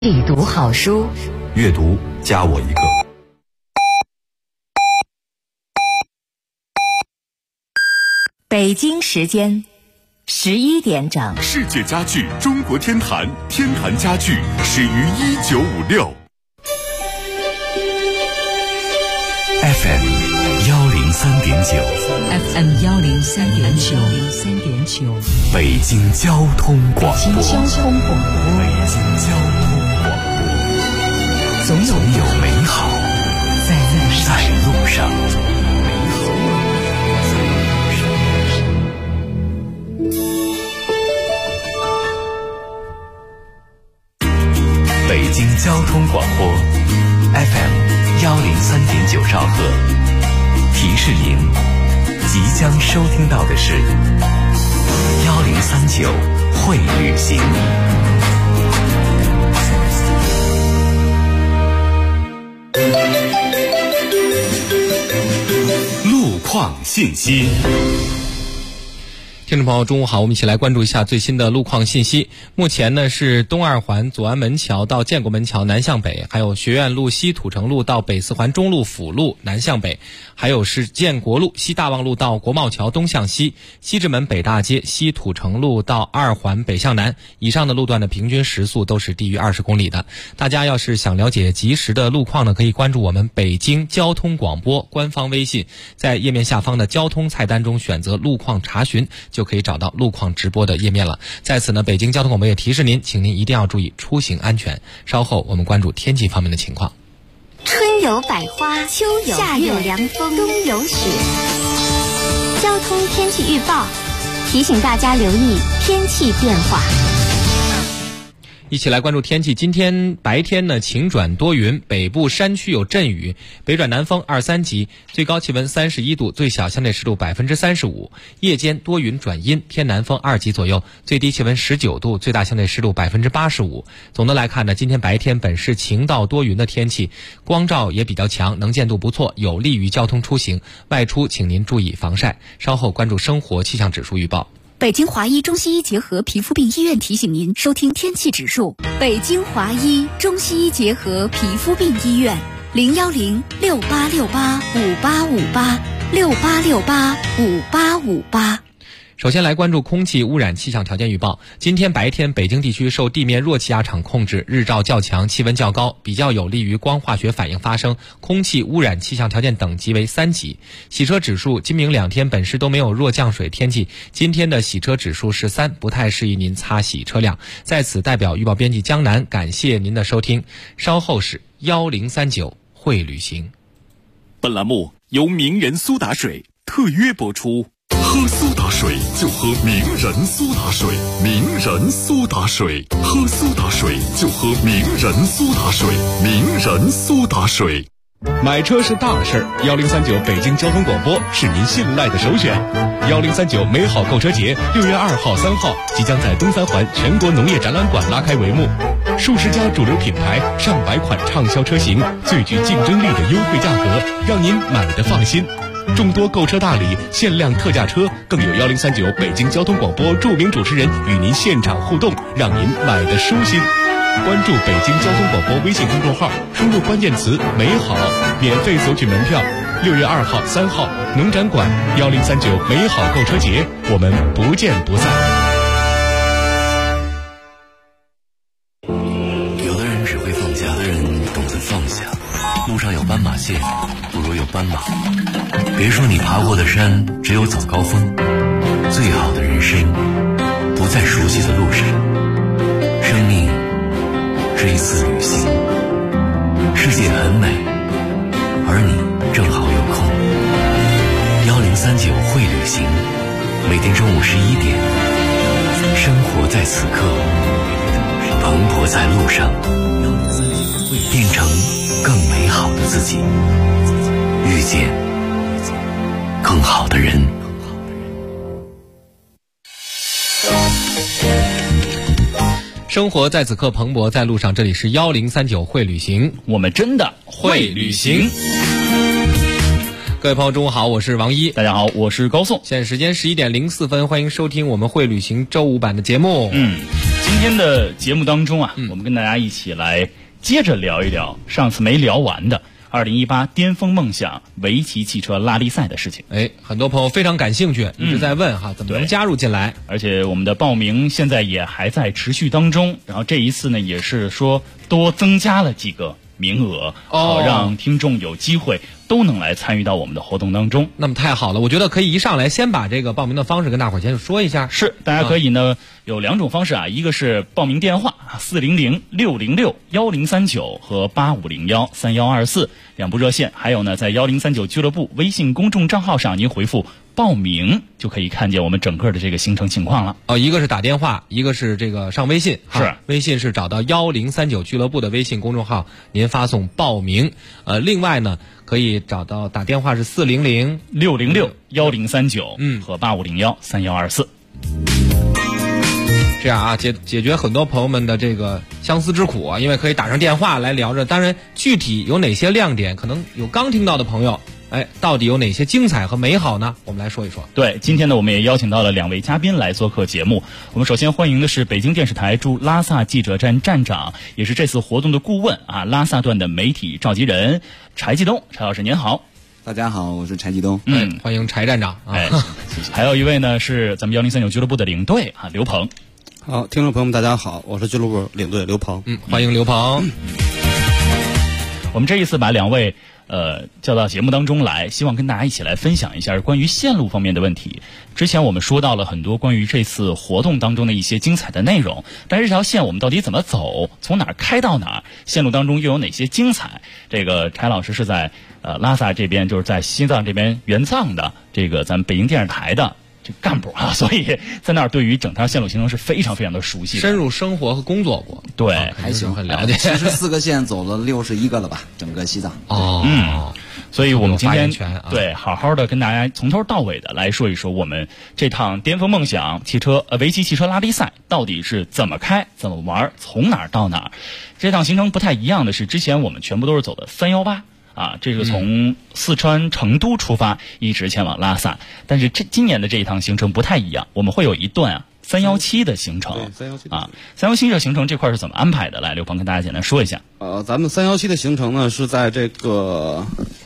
里读好书， 阅读加我一个。 北京时间11点整。 世界家具中国天坛，天坛家具始于1956。 FM 103.9， 北京交通广播，总有美好在路上。北京交通广播 FM 103.9兆赫，提示您即将收听到的是1039会旅行。路况信息。 听众朋友，中午好，我们一起来关注一下最新的路况信息。目前呢是东二环左安门桥到建国门桥南向北，还有学院路西土城路到北四环中路辅路南向北，还有是建国路西大望路到国贸桥东向西，西直门北大街西土城路到二环北向南。以上的路段的平均时速都是低于20公里的。大家要是想了解及时的路况呢，可以关注我们北京交通广播官方微信，在页面下方的交通菜单中选择路况查询，就可以找到路况直播的页面了。在此呢，北京交通广播也提示您，请您一定要注意出行安全。稍后我们关注天气方面的情况。 春有百花，秋有夏有凉风，冬有雪。交通天气预报提醒大家留意天气变化。 一起来关注天气。今天白天呢晴转多云，北部山区有阵雨，北转南风2、3级，最高气温31度，最小相对湿度35%。夜间多云转阴，偏南风2级左右，最低气温19度，最大相对湿度85%。总的来看呢，今天白天本是晴到多云的天气，光照也比较强，能见度不错，有利于交通出行。外出请您注意防晒。稍后关注生活气象指数预报。 北京华医中西医结合皮肤病医院提醒您收听天气指数。北京华医中西医结合皮肤病医院，01068685858，68685858。 首先来关注空气污染气象条件预报。今天白天北京地区受地面弱气压场控制，日照较强，气温较高，比较有利于光化学反应发生，空气污染气象条件等级为3级。洗车指数今明2天本市都没有弱降水天气，今天的洗车指数是3，不太适宜您擦洗车辆。在此代表预报编辑江南感谢您的收听。稍后是1039会旅行。 本栏目由名人苏打水特约播出。喝苏打水就喝名人苏打水，名人苏打水，喝苏打水就喝名人苏打水，名人苏打水。 买车是大事，1039北京交通广播是您信赖的首选。1039美好购车节6月2号、3号即将在东三环全国农业展览馆拉开帷幕，数十家主流品牌、上百款畅销车型，最具竞争力的优惠价格，让您买得放心。众多购车大礼、限量特价车，更有1039北京交通广播著名主持人与您现场互动，让您买得舒心。关注北京交通广播微信公众号，输入关键词美好，免费索取门票。6月2号、3号农展馆1039美好购车节，我们不见不散。 有的人只会放假，有的人懂得放下。路上有斑马线，不如有斑马。别说你爬过的山只有早高峰，最好的人生不在熟悉的路上。生命是一次旅行，世界很美，而你正好有空。1039会旅行，每天中午11点，生活在此刻，蓬勃在路上，变成更美好的自己，遇见更好的人。 生活在此刻，蓬勃在路上。这里是1039会旅行， 我们真的会旅行。 各位朋友中午好，我是王一。 大家好，我是高颂。 现在时间11点04分，欢迎收听我们会旅行周5版的节目。 今天的节目当中啊，我们跟大家一起来接着聊一聊上次没聊完的2018巅峰梦想围棋汽车拉力赛的事情。 很多朋友非常感兴趣，一直在问哈，怎么能加入进来？ 而且我们的报名现在也还在持续当中，然后这一次呢，也是说多增加了几个名额，好让听众有机会都能来参与到我们的活动当中。 那么太好了，我觉得可以一上来先把这个报名的方式跟大伙儿先说一下。 是，大家可以呢有2种方式啊，一个是报名电话400-606-1039和8501-3124两部热线，还有呢在1039俱乐部微信公众账号上您回复报名就可以看见我们整个的这个行程情况了。 一个是打电话，一个是这个上微信。 是， 微信是找到1039俱乐部的微信公众号，您发送报名。另外呢，可以找到打电话是 400-606-1039和8501-3124。 这样啊，解决很多朋友们的这个相思之苦啊，因为可以打上电话来聊着。当然，具体有哪些亮点，可能有刚听到的朋友，到底有哪些精彩和美好呢？我们来说一说。 对，今天呢，我们也邀请到了2位嘉宾来做客节目。我们首先欢迎的是北京电视台驻拉萨记者站站长，也是这次活动的顾问啊，拉萨段的媒体召集人柴继东。柴老师您好。 大家好，我是柴继东。 欢迎柴站长啊。 谢谢。还有一位呢是咱们1039俱乐部的领队啊，刘鹏。 好，听众朋友们大家好，我是俱乐部领队刘鹏。 欢迎刘鹏。 我们这一次把2位叫到节目当中来，希望跟大家一起来分享一下关于线路方面的问题。之前我们说到了很多关于这次活动当中的一些精彩的内容，但是这条线我们到底怎么走，从哪儿开到哪儿，线路当中又有哪些精彩？这个柴老师是在拉萨这边，就是在西藏这边援藏的这个咱们北京电视台的这干部啊，所以在那儿对于整条线路行程是非常非常的熟悉的， 深入生活和工作过。 对， 还行， 很了解。 其实4个县走了61个了吧，整个西藏。 所以我们今天对好好的跟大家从头到尾的来说一说我们这趟巅峰梦想围棋汽车拉力赛到底是怎么开、怎么玩、从哪儿到哪儿。这趟行程不太一样的是，之前我们全部都是走的318。这个从四川成都出发，一直前往拉萨。但是今年的这一趟行程不太一样，我们会有一段317的行程。 对，317 317这行程这块是怎么安排的？来，刘鹏跟大家简单说一下。 咱们317的行程呢是在这个，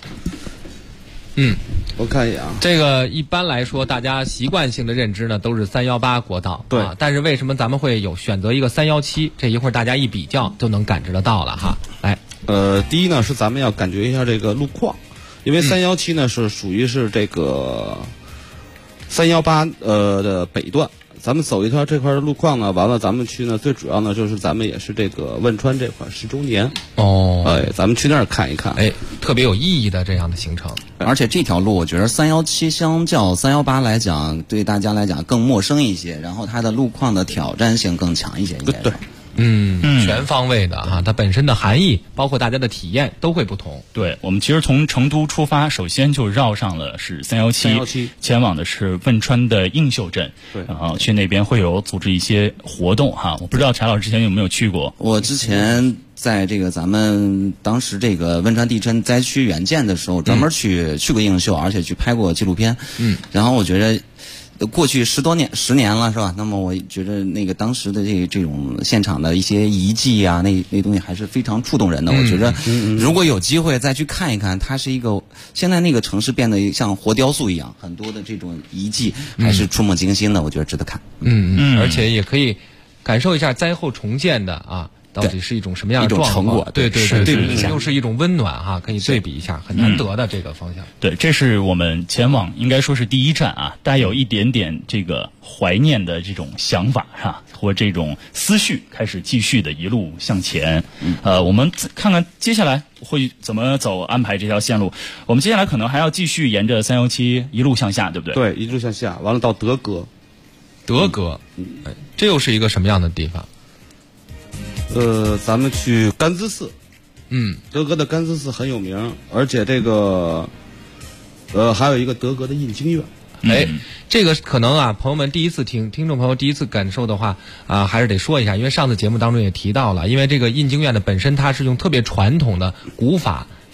我看一眼啊。 这个一般来说，大家习惯性的认知呢都是318国道。 对， 但是为什么咱们会有选择一个317？这一会儿大家一比较就能感知得到了哈。来。 第一呢是咱们要感觉一下这个路况，因为317呢是属于是这个318的北段，咱们走一条这块的路况呢，完了咱们去呢，最主要呢就是咱们也是这个汶川这块10周年咱们去那儿看一看， 特别有意义的这样的行程。 而且这条路我觉得317相较318来讲，对大家来讲更陌生一些，然后它的路况的挑战性更强一些。 对。 全方位的哈，它本身的含义，包括大家的体验都会不同。 对，我们其实从成都出发，首先就绕上了是317，前往的是汶川的映秀镇。 对， 然后去那边会有组织一些活动哈。我不知道柴老师之前有没有去过？ 我之前在这个咱们当时这个汶川地震灾区援建的时候，专门去过映秀，而且去拍过纪录片。然后我觉得。过去10年了是吧？那么我觉得那个当时的这种现场的一些遗迹啊，那东西还是非常触动人的。我觉得如果有机会再去看一看，它是一个现在那个城市变得像活雕塑一样，很多的这种遗迹还是触目惊心的，我觉得值得看。 而且也可以感受一下灾后重建的到底是一种什么样的状况？ 成果？ 对，又是一种温暖哈，可以对比一下，很难得的这个方向。 对，这是我们前往应该说是第一站啊，带有一点点这个怀念的这种想法哈，或这种思绪，开始继续的一路向前。我们看看接下来会怎么走，安排这条线路。我们接下来可能还要继续沿着317一路向下，对不对？ 对，一路向下，完了到德格。 这又是一个什么样的地方？ 咱们去甘孜寺，德格的甘孜寺很有名，而且这个，还有一个德格的印经院。 这个可能朋友们第一次听众朋友第一次感受的话还是得说一下，因为上次节目当中也提到了，因为这个印经院的本身它是用特别传统的古法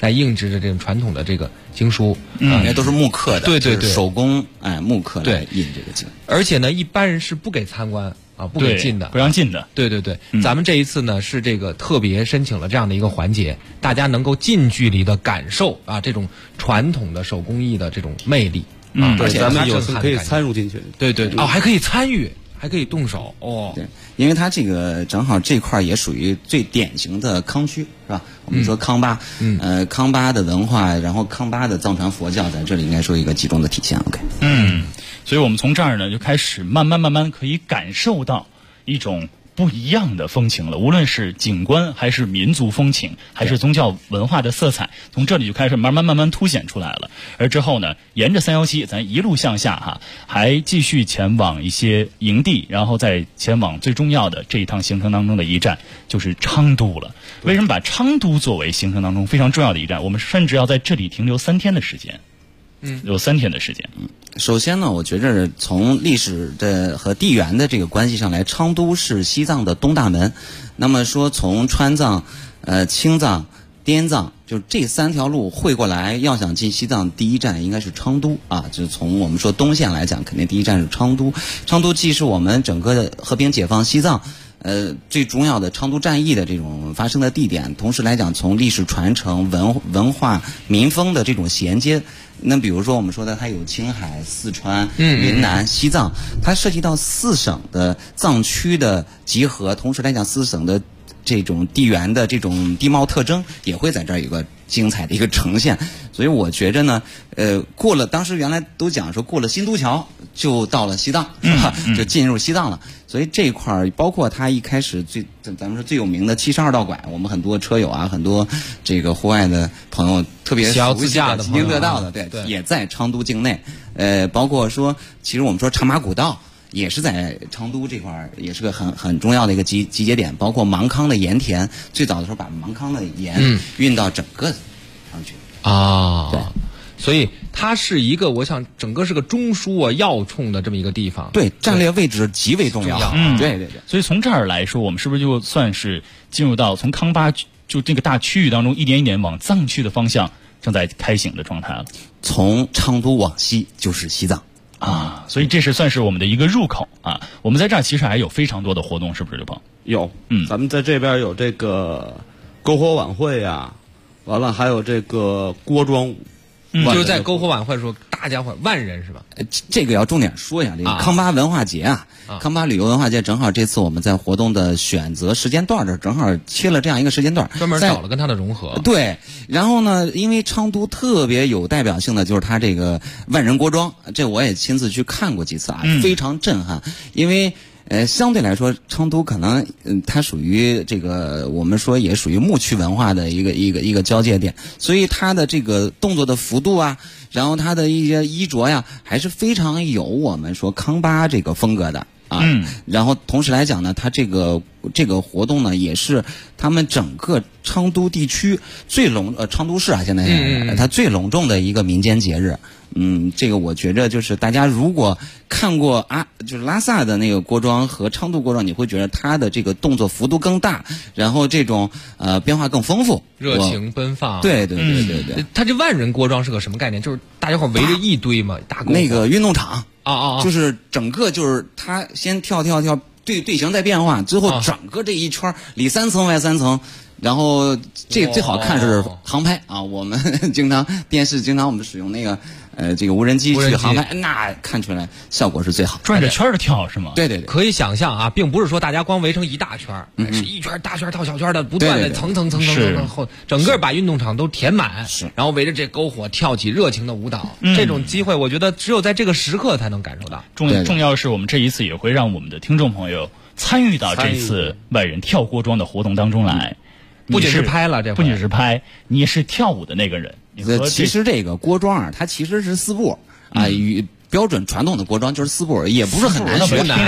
在印制的这种传统的这个经书， 应该都是木刻的， 对对对， 手工木刻来印这个经。 而且呢，一般人是不给参观啊，不给进的， 不让进的。 对对对，咱们这一次呢是这个特别申请了这样的一个环节，大家能够近距离的感受啊这种传统的手工艺的这种魅力啊，而且咱们有幸可以参入进去。 对对哦，还可以参与。还可以动手哦， 对，因为它这个正好这块也属于最典型的康区，是吧？我们说康巴，康巴的文化，然后康巴的藏传佛教在这里应该说一个集中的体现。OK， 所以我们从这儿呢就开始慢慢可以感受到一种不一样的风情了，无论是景观还是民族风情，还是宗教文化的色彩，从这里就开始慢慢凸显出来了。而之后呢，沿着317咱一路向下哈，还继续前往一些营地，然后再前往最重要的这一趟行程当中的一站，就是昌都了。为什么把昌都作为行程当中非常重要的一站？我们甚至要在这里停留3天的时间。有3天的时间。 首先呢，我觉着从历史的和地缘的这个关系上来，昌都是西藏的东大门。那么说从川藏、青藏、滇藏，就这3条路汇过来，要想进西藏，第一站应该是昌都啊。就从我们说东线来讲，肯定第一站是昌都。昌都既是我们整个的和平解放西藏最重要的昌都战役的这种发生的地点，同时来讲，从历史传承、文化、民风的这种衔接。那比如说我们说的，它有青海、四川、云南、西藏，它涉及到4省的藏区的集合，同时来讲4省的这种地缘的这种地貌特征也会在这儿有个精彩的一个呈现。所以我觉着呢，过了当时原来都讲说过了新都桥就到了西藏，是吧？就进入西藏了。所以这一块儿，包括它一开始咱们说最有名的72道拐，我们很多车友啊，很多这个户外的朋友特别熟悉的、津津乐道的，对，也在昌都境内。包括说，其实我们说长马古道也是在昌都这块儿，也是个很重要的一个集结点。包括芒康的盐田，最早的时候把芒康的盐运到整个上去啊， 对。 所以它是一个，我想整个是个中枢啊、要冲的这么一个地方。 对，战略位置极为重要。对对对。 所以从这儿来说，我们是不是就算是进入到从康巴就这个大区域当中，一点一点往藏区的方向正在开行的状态了？ 从昌都往西就是西藏啊，所以这是算是我们的一个入口啊。我们在这儿其实还有非常多的活动，是不是刘鹏？ 有，咱们在这边有这个篝火晚会呀，完了还有这个锅庄舞。 就是在篝火晚会的时候，大家伙万人是吧？ 这个要重点说一下，这个康巴文化节康巴旅游文化节正好这次我们在活动的选择时间段这正好切了这样一个时间段， 专门找了跟它的融合。 对，然后呢，因为昌都特别有代表性的就是它这个万人锅庄，这我也亲自去看过几次啊，非常震撼，因为。相对来说，昌都可能它属于这个我们说也属于牧区文化的一个交界点，所以它的这个动作的幅度啊，然后它的一些衣着呀，还是非常有我们说康巴这个风格的啊。然后同时来讲呢，它这个活动呢，也是他们整个昌都地区昌都市啊，现在它最隆重的一个民间节日。这个我觉着就是大家如果看过就是拉萨的那个锅庄和昌都锅庄，你会觉得它的这个动作幅度更大，然后这种变化更丰富， 热情奔放。 对。 它这万人锅庄是个什么概念？就是大家伙围着一堆嘛，大那个运动场就是整个就是它先跳，队形在变化，最后整个这一圈里3层外3层。然后这最好看是航拍啊，我们电视经常我们使用那个这个无人机去航拍，那看出来效果是最好， 转着圈的跳是吗？ 对， 可以想象啊，并不是说大家光围成一大圈，是一圈大圈套小圈的，不断的层后，整个把运动场都填满，然后围着这篝火跳起热情的舞蹈。这种机会，我觉得只有在这个时刻才能感受到。 重要是我们这一次也会让我们的听众朋友参与到这次万人跳锅庄的活动当中来。 不仅是拍了， 不仅是拍，你也是跳舞的那个人。 其实这个锅庄它其实是4步与标准传统的锅庄就是4步，也不是很难学， 不难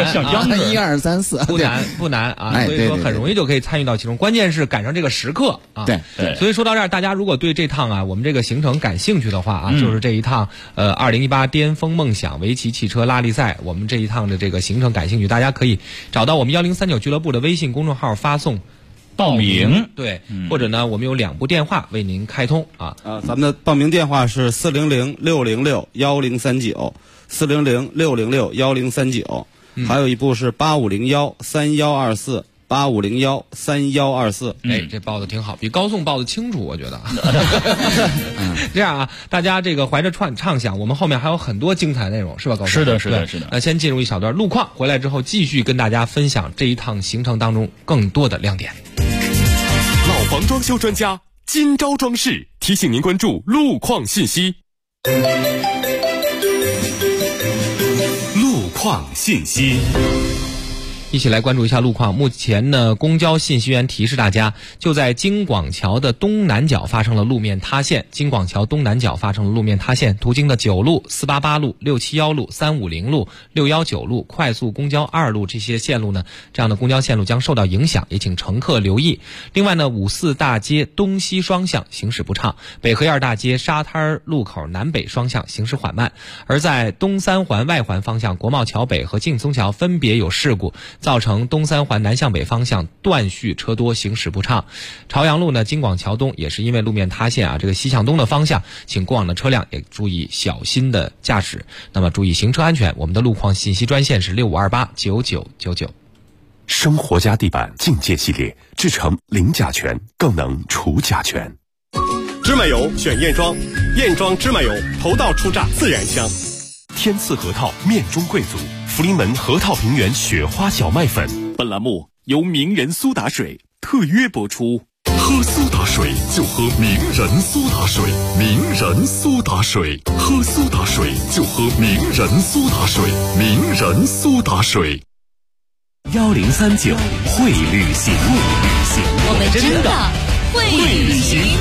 1、2、3、4， 不难啊，所以说很容易就可以参与到其中。关键是赶上这个时刻啊。 对。 所以说到这儿，大家如果对这趟我们这个行程感兴趣的话就是这一趟2018巅峰梦想围棋汽车拉力赛，我们这一趟的这个行程感兴趣，大家可以找到我们1039俱乐部的微信公众号，发送报名。 对，或者呢，我们有2部电话为您开通啊。 咱们的报名电话是400-606-1039，400-606-1039，还有一部是8501-3124。8501-3124， 这报的挺好，比高颂报的清楚，我觉得。这样啊，大家这个怀着畅想，我们后面还有很多精彩内容，是吧？高颂是的。 那先进入一小段路况，回来之后继续跟大家分享这一趟行程当中更多的亮点。 老房装修专家金招装饰提醒您关注路况信息。 路况信息。 一起来关注一下路况。目前呢，公交信息员提示大家，就在京广桥的东南角发生了路面塌陷。京广桥东南角发生了路面塌陷，途经的9路、488路、671路、350路、619路、快速公交2路这些线路呢，这样的公交线路将受到影响，也请乘客留意。另外呢，54大街东西双向行驶不畅，北河沿大街沙滩路口南北双向行驶缓慢。而在东三环外环方向，国贸桥北和劲松桥分别有事故，造成东三环南向北方向断续车多，行驶不畅。朝阳路呢，京广桥东也是因为路面塌陷啊，这个西向东的方向，请过往的车辆也注意小心的驾驶。那么注意行车安全。我们的路况信息专线是65289999。 生活家地板境界系列，制成零甲醛，更能除甲醛。 芝麻油选燕庄，燕庄芝麻油头道出榨自然香。 天赐核桃面中贵族，福临门核桃平原雪花小麦粉。 本栏目由名人苏打水特约播出。 喝苏打水就喝名人苏打水，名人苏打水，喝苏打水就喝名人苏打水，名人苏打水。 1039会旅行， 我们真的会旅行。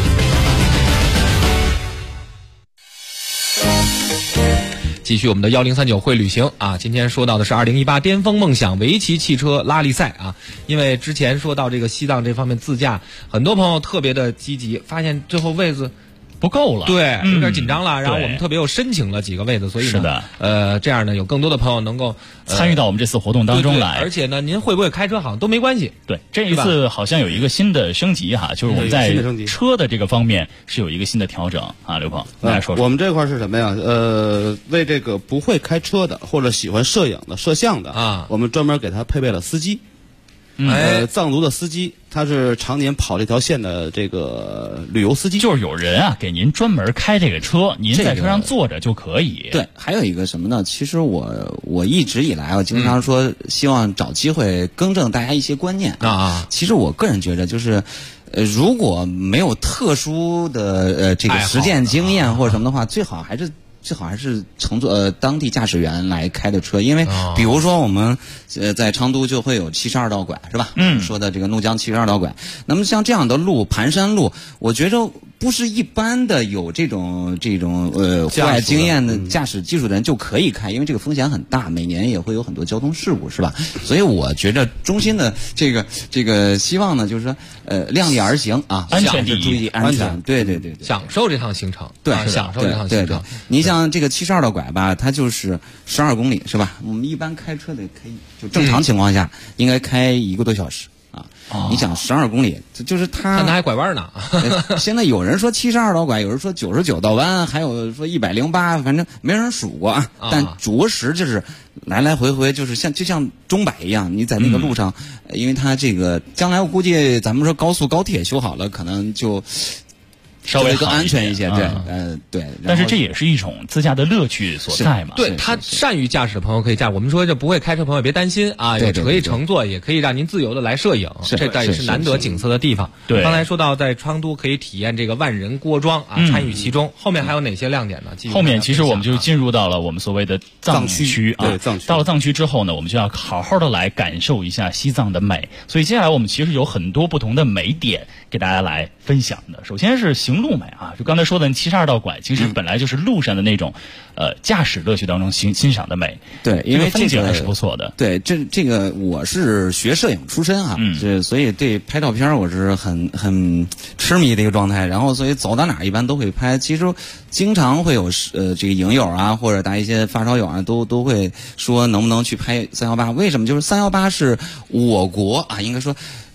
继续我们的1039会旅行啊，今天说到的是2018巅峰梦想围棋汽车拉力赛啊。因为之前说到这个西藏这方面自驾，很多朋友特别的积极，发现最后位子不够了， 对，有点紧张了。然后我们特别又申请了几个位子，所以呢， 是的， 这样呢，有更多的朋友能够参与到我们这次活动当中来。 而且呢，您会不会开车好像都没关系。 对，这一次好像有一个新的升级哈，就是我们在车的这个方面是有一个新的调整啊。刘鹏，大家说说。 我们这块是什么呀？为这个不会开车的或者喜欢摄影的、摄像的啊，我们专门给他配备了司机。藏族的司机，他是常年跑这条线的这个旅游司机， 就是有人啊给您专门开这个车，您在车上坐着就可以。 对，还有一个什么呢？其实我一直以来我经常说，希望找机会更正大家一些观念啊。其实我个人觉得就是。如果没有特殊的这个实践经验或者什么的话，最好还是乘坐当地驾驶员来开的车，因为比如说我们在昌都就会有72道拐，是吧？说的这个怒江72道拐。那么像这样的路，盘山路，我觉着不是一般的有这种户外经验的驾驶技术的人就可以开，因为这个风险很大，每年也会有很多交通事故，是吧？所以我觉着衷心的这个希望呢，就是说量力而行啊， 安全第一， 注意安全，对， 享受这趟行程， 对， 享受这趟行程。 你像这个72道拐吧，它就是12公里，是吧？我们一般开车的可以，就正常情况下应该开1个多小时。你想12公里，就是它还拐弯呢。 现在有人说72道拐，有人说99道弯，还有说108，反正没人数过啊。但着实就是来来回回，就是就像钟摆一样，你在那个路上，因为它这个将来我估计咱们说高速高铁修好了，可能就。 稍微更安全一些，对， 但是这也是一种自驾的乐趣所在嘛。 对，他善于驾驶的朋友可以驾。我们说这不会开车朋友别担心啊，也可以乘坐，也可以让您自由的来摄影，这也是难得景色的地方。 对， 刚才说到在昌都可以体验这个万人锅庄啊，参与其中。后面还有哪些亮点呢？ 后面其实我们就进入到了我们所谓的藏区啊，到了藏区之后呢，我们就要好好的来感受一下西藏的美。所以接下来我们其实有很多不同的美点给大家来分享的。首先是行路美啊，就刚才说的72道拐，其实本来就是路上的那种驾驶乐趣当中欣赏的美。 对，因为风景还是不错的。 对，这个我是学摄影出身啊，所以对拍照片我是很痴迷的一个状态。然后所以走到哪儿一般都会拍。其实经常会有这个影友啊，或者大家一些发烧友啊，都会说能不能去拍318？为什么？就是318是我国啊，应该说。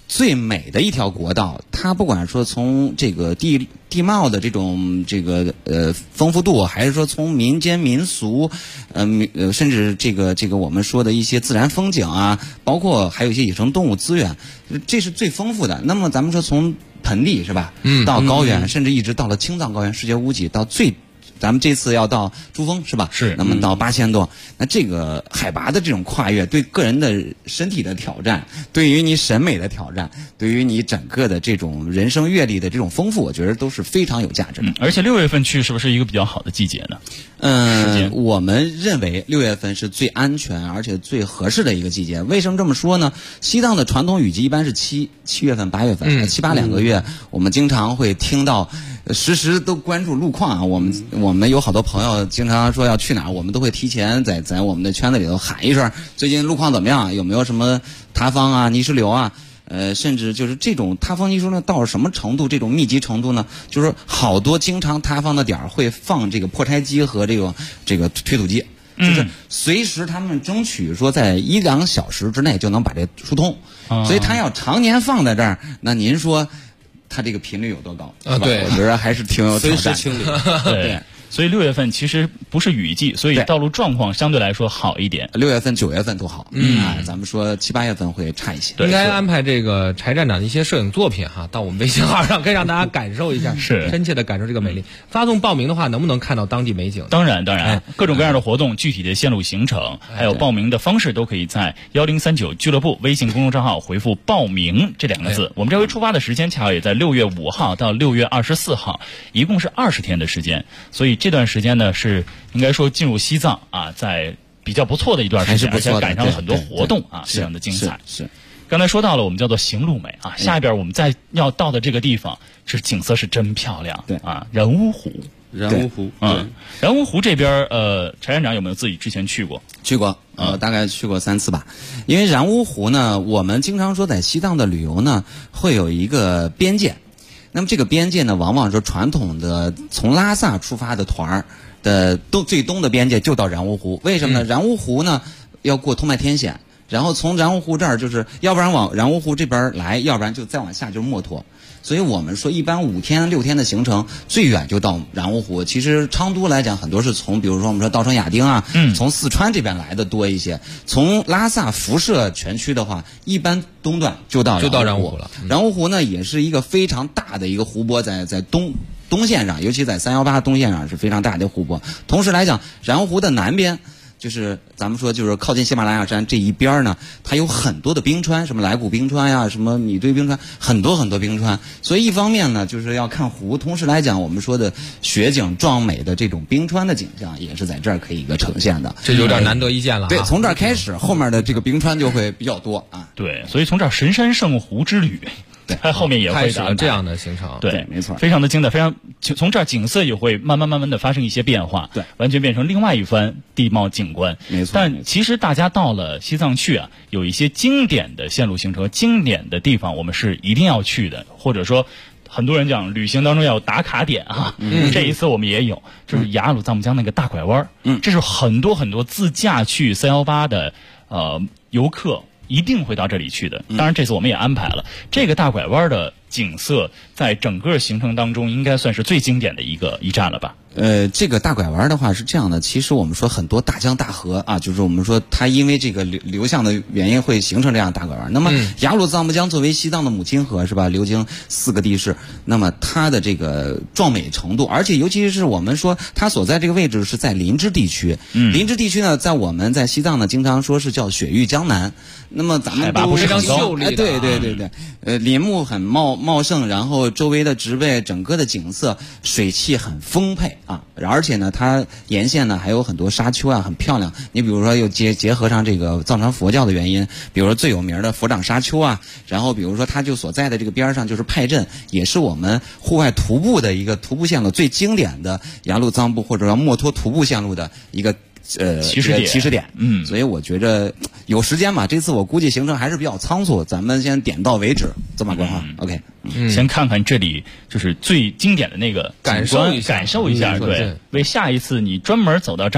最美的一条国道，它不管说从这个地貌的这种丰富度，还是说从民间民俗，甚至这个我们说的一些自然风景啊，包括还有一些野生动物资源，这是最丰富的。那么咱们说从盆地是吧，到高原，甚至一直到了青藏高原世界屋脊，到咱们这次要到珠峰是吧？ 是。 那么到8000多，那这个海拔的这种跨越，对个人的身体的挑战，对于你审美的挑战，对于你整个的这种人生阅历的这种丰富，我觉得都是非常有价值的。 而且6月份去是不是一个比较好的季节呢？ 我们认为6月份是最安全而且最合适的一个季节。为什么这么说呢？西藏的传统雨季一般是7月份、8月份，7、82个月，我们经常会听到。时时都关注路况啊！我们有好多朋友经常说要去哪儿，我们都会提前在我们的圈子里头喊一声，最近路况怎么样？有没有什么塌方啊、泥石流啊？甚至就是这种塌方泥石流到什么程度？这种密集程度呢？就是好多经常塌方的点儿会放这个破拆机和这个推土机，就是随时他们争取说在1-2小时之内就能把这疏通，所以他要常年放在这儿，那您说？它这个频率有多高啊？对，我觉得还是挺有挑战。 清理。 对，所以6月份其实不是雨季，所以道路状况相对来说好一点。 6月份、9月份都好。咱们说7、8月份会差一些。 应该安排这个柴站长的一些摄影作品哈，到我们微信号上，可以让大家感受一下， 是真切的感受这个美丽。发送报名的话，能不能看到当地美景？ 当然，各种各样的活动、具体的线路行程，还有报名的方式，都可以在1039俱乐部微信公众账号回复“报名”这2个字。我们这回出发的时间恰好也在6月5号到6月24号，一共是20天的时间，所以这段时间呢是应该说进入西藏啊，在比较不错的一段时间，而且赶上了很多活动啊，非常的精彩。 是。 刚才说到了我们叫做行路美啊，下一边我们再要到的这个地方是景色是真漂亮， 对啊，然乌湖。 然乌湖， 然乌湖这边柴站长有没有自己之前去过？ 去过，大概去过3次吧。因为然乌湖呢，我们经常说在西藏的旅游呢，会有一个边界。那么这个边界呢，往往是传统的从拉萨出发的团儿的最东的边界就到然乌湖。为什么呢？然乌湖呢要过通麦天险，然后从然乌湖这儿就是要不然往然乌湖这边来，要不然就再往下就是墨脱。所以我们说一般5天6天的行程，最远就到然乌湖。其实昌都来讲，很多是从比如说我们说稻城亚丁啊，从四川这边来的多一些。从拉萨辐射全区的话，一般东段就到然乌湖了。然乌湖呢也是一个非常大的一个湖泊，在东线上，尤其在318东线上是非常大的湖泊。同时来讲，然乌湖的南边。就是咱们说，就是靠近喜马拉雅山这一边呢，它有很多的冰川，什么来古冰川呀，什么米堆冰川，很多冰川。所以一方面呢，就是要看湖，同时来讲，我们说的雪景壮美的这种冰川的景象，也是在这儿可以一个呈现的。 这有点难得一见了。 对，从这儿开始，后面的这个冰川就会比较多啊。 对，所以从这儿神山圣湖之旅。对，后面也会的这样的行程， 对， 没错， 非常的精彩，非常从这儿景色也会慢慢的发生一些变化， 对， 完全变成另外一番地貌景观， 没错。 但其实大家到了西藏去啊，有一些经典的线路行程、经典的地方，我们是一定要去的，或者说很多人讲旅行当中要有打卡点啊，这一次我们也有，就是雅鲁藏布江那个大拐弯，这是很多自驾去318的游客。一定会到这里去的。当然，这次我们也安排了这个大拐弯的景色，在整个行程当中应该算是最经典的一站了吧？ 这个大拐弯的话是这样的，其实我们说很多大江大河啊，就是我们说它因为这个流向的原因会形成这样大拐弯。那么雅鲁藏布江作为西藏的母亲河是吧，流经4个地市，那么它的这个壮美程度，而且尤其是我们说它所在这个位置是在林芝地区，林芝地区呢，在我们在西藏呢经常说是叫雪域江南。那么咱们都非常秀丽的，对，林木很茂盛，然后周围的植被，整个的景色水汽很丰沛啊，而且呢，它沿线呢还有很多沙丘啊，很漂亮。你比如说又结合上这个藏传佛教的原因，比如说最有名的佛掌沙丘啊，然后比如说它就所在的这个边上就是派镇，也是我们户外徒步的一个徒步线路最经典的雅鲁藏布或者说墨脱徒步线路的一个。起始点，所以我觉着有时间吧，这次我估计行程还是比较仓促，咱们先点到为止，这么规划。OK， 先看看这里就是最经典的那个感受一下， 对，为下一次你专门走到这儿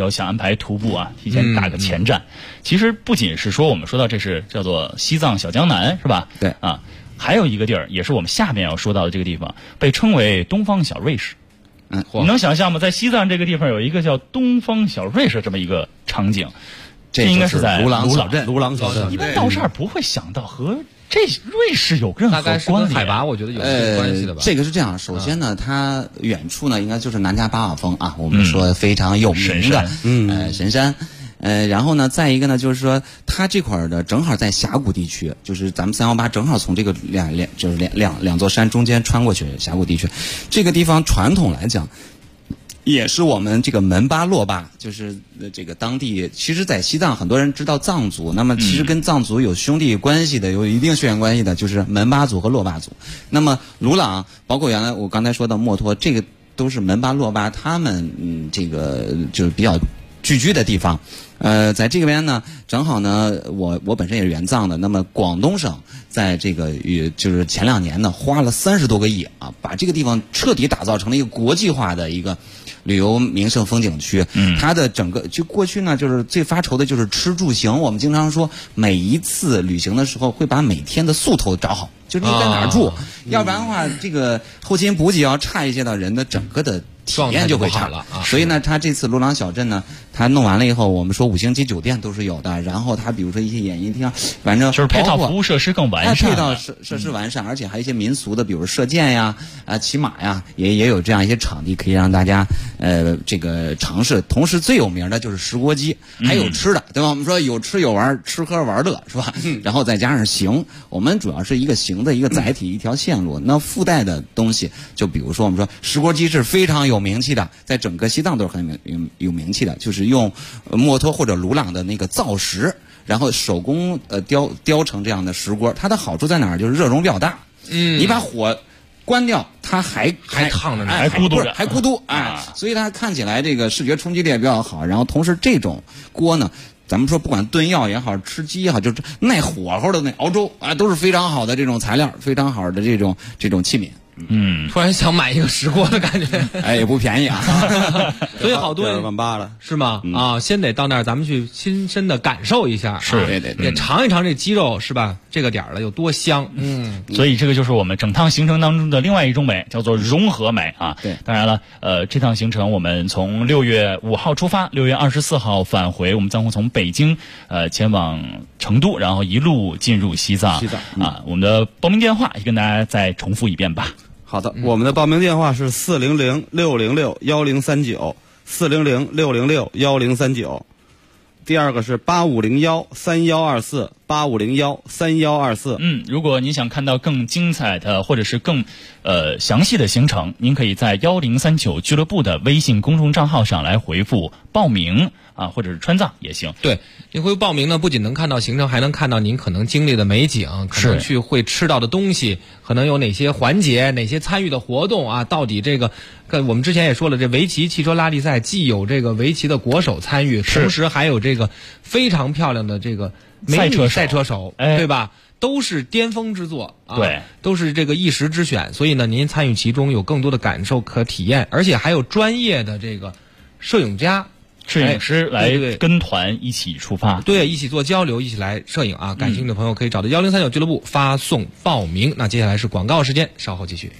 要想安排徒步啊，提前打个前站。其实不仅是说我们说到这是叫做西藏小江南是吧？ 对啊，还有一个地儿也是我们下面要说到的这个地方，被称为东方小瑞士。你能想象吗？在西藏这个地方有一个叫东方小瑞士这么一个场景，这应该是在卢朗小镇。 卢朗小镇， 一般到这儿不会想到和这瑞士有任何关联。 大概是跟海拔我觉得有些关系的吧。 这个是这样，首先呢，它远处呢应该就是南迦巴瓦峰啊，我们说非常有名的神山。然后呢，再一个呢，就是说它这块儿的正好在峡谷地区，就是咱们318正好从这个两座山中间穿过去，峡谷地区，这个地方传统来讲，也是我们这个门巴洛巴，就是这个当地，其实在西藏很多人知道藏族，那么其实跟藏族有兄弟关系的，有一定血缘关系的，就是门巴族和洛巴族。那么卢朗，包括原来我刚才说的墨脱，这个都是门巴洛巴他们这个就是比较聚居的地方。在这边呢，正好呢，我本身也是原藏的。那么广东省在这个就是前2年呢，花了30多个亿啊，把这个地方彻底打造成了一个国际化的一个旅游名胜风景区。它的整个就过去呢，就是最发愁的就是吃住行。我们经常说，每一次旅行的时候会把每天的宿头找好，就是你在哪儿住，要不然的话，这个后勤补给要差一些的人的整个的体验就会差了啊。 所以呢，他这次卢朗小镇呢，他弄完了以后，我们说5星级酒店都是有的，然后他比如说一些演艺厅，反正就是配套服务设施更完善， 配套设施完善，而且还有一些民俗的，比如射箭呀、骑马呀，也有这样一些场地可以让大家这个尝试。同时最有名的就是石锅鸡，还有吃的，对吧？我们说有吃有玩，吃喝玩乐是吧？然后再加上行，我们主要是一个行的一个载体，一条线路。那附带的东西，就比如说我们说石锅鸡是非常有名气的，在整个西藏都是很有名气的，就是用墨脱或者卢朗的那个造石，然后手工雕成这样的石锅。它的好处在哪儿？就是热容比较大。你把火关掉，它还烫着呢， 还咕嘟着， 还咕嘟所以它看起来这个视觉冲击力也比较好。然后同时这种锅呢，咱们说不管炖药也好，吃鸡也好，就是耐火候的那熬粥啊，都是非常好的这种材料，非常好的这种器皿。 突然想买一个石锅的感觉， 也不便宜啊。 所以好多 2万8了， 是吗？先得到那儿，咱们去亲身的感受一下， 是， 对， 也尝一尝这鸡肉，是吧？这个点儿了有多香， 所以这个就是我们整趟行程当中的另外一种美，叫做融合美啊。 对， 当然了，这趟行程我们从6月5号出发，6月24号返回，我们将会从北京前往成都，然后一路进入西藏。我们的报名电话也跟大家再重复一遍吧。 好的，我们的报名电话是400-606-1039，400-606-1039。第二个是8501-3124，8501-3124。 如果您想看到更精彩的或者是更详细的行程，您可以在1039俱乐部的微信公众账号上来回复报名啊，或者是川藏也行。 对，您回复报名呢，不仅能看到行程，还能看到您可能经历的美景，可能去会吃到的东西，可能有哪些环节，哪些参与的活动啊？到底这个，我们之前也说了，这围棋汽车拉力赛既有这个围棋的国手参与，同时还有这个非常漂亮的这个美女赛车手，对吧？都是巅峰之作啊， 对， 都是这个一时之选，所以呢，您参与其中有更多的感受可体验，而且还有专业的这个摄影师来跟团一起出发，对，一起做交流，一起来摄影啊！感兴趣的朋友可以找到1039俱乐部发送报名。那接下来是广告时间，稍后继续。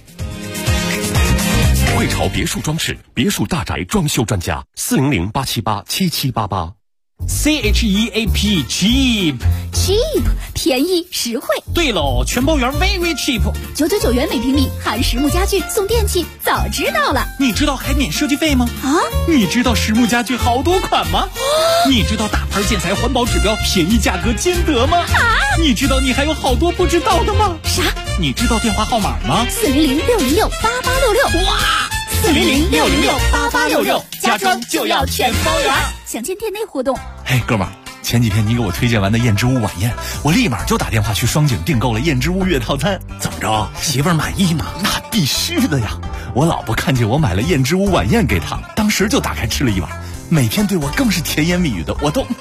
汇潮别墅装饰，别墅大宅装修专家，400-878-7788。 CHEAP cheap 便宜实惠。 对喽，全包圆 very cheap， 999元每平米，含实木家具送电器，早知道了。 你知道还免设计费吗？你知道实木家具好多款吗？你知道大牌建材环保指标，便宜价格兼得吗？你知道你还有好多不知道的吗？ 啥？ 你知道电话号码吗 ？400-606-8866。 哇！400-606-8866，家装就要全包圆。 详见店内活动。 嘿，哥们儿，前几天你给我推荐完的燕之屋晚宴，我立马就打电话去双井订购了燕之屋月套餐。怎么着，媳妇儿满意吗？那必须的呀！我老婆看见我买了燕之屋晚宴给她，当时就打开吃了一碗，每天对我更是甜言蜜语的，我都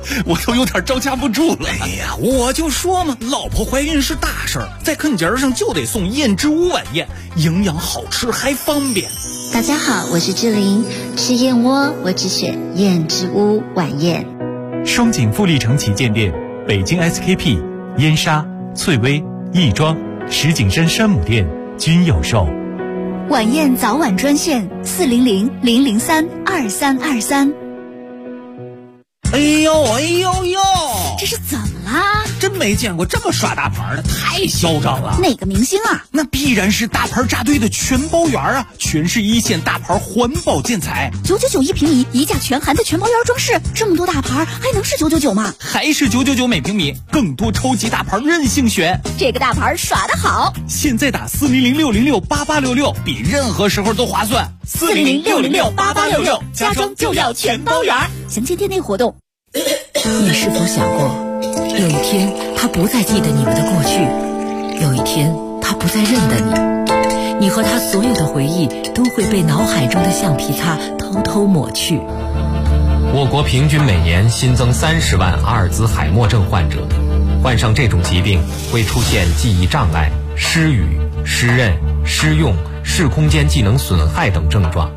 我都有点招架不住了。 哎呀，我就说嘛，老婆怀孕是大事儿，在啃节上就得送燕之屋晚宴，营养好吃还方便。 大家好，我是志玲，吃燕窝我只选燕之屋晚宴。 双井富力城旗舰店、北京 SKP、燕莎、翠微、亦庄、石景山山姆店均有售。 晚宴早晚专线400-003-2323。 哎呦哎呦呦， 这是怎么啦？ 真没见过这么耍大牌的，太嚣张了。 哪个明星啊？ 那必然是大牌扎堆的全包园啊，全是一线大牌环保建材 ，999一平米，一价全含的全包园装饰，这么多大牌还能是999吗？ 还是999每平米，更多超级大牌任性选。 这个大牌耍得好， 现在打400-606-8866，比任何时候都划算。 400-606-8866，家装就要全包园。详情店内活动。 你是否想过，有一天他不再记得你们的过去，有一天他不再认得你，你和他所有的回忆都会被脑海中的橡皮擦偷偷抹去。 我国平均每年新增30万阿尔兹海默症患者，患上这种疾病会出现记忆障碍、失语、失认、失用、视空间技能损害等症状。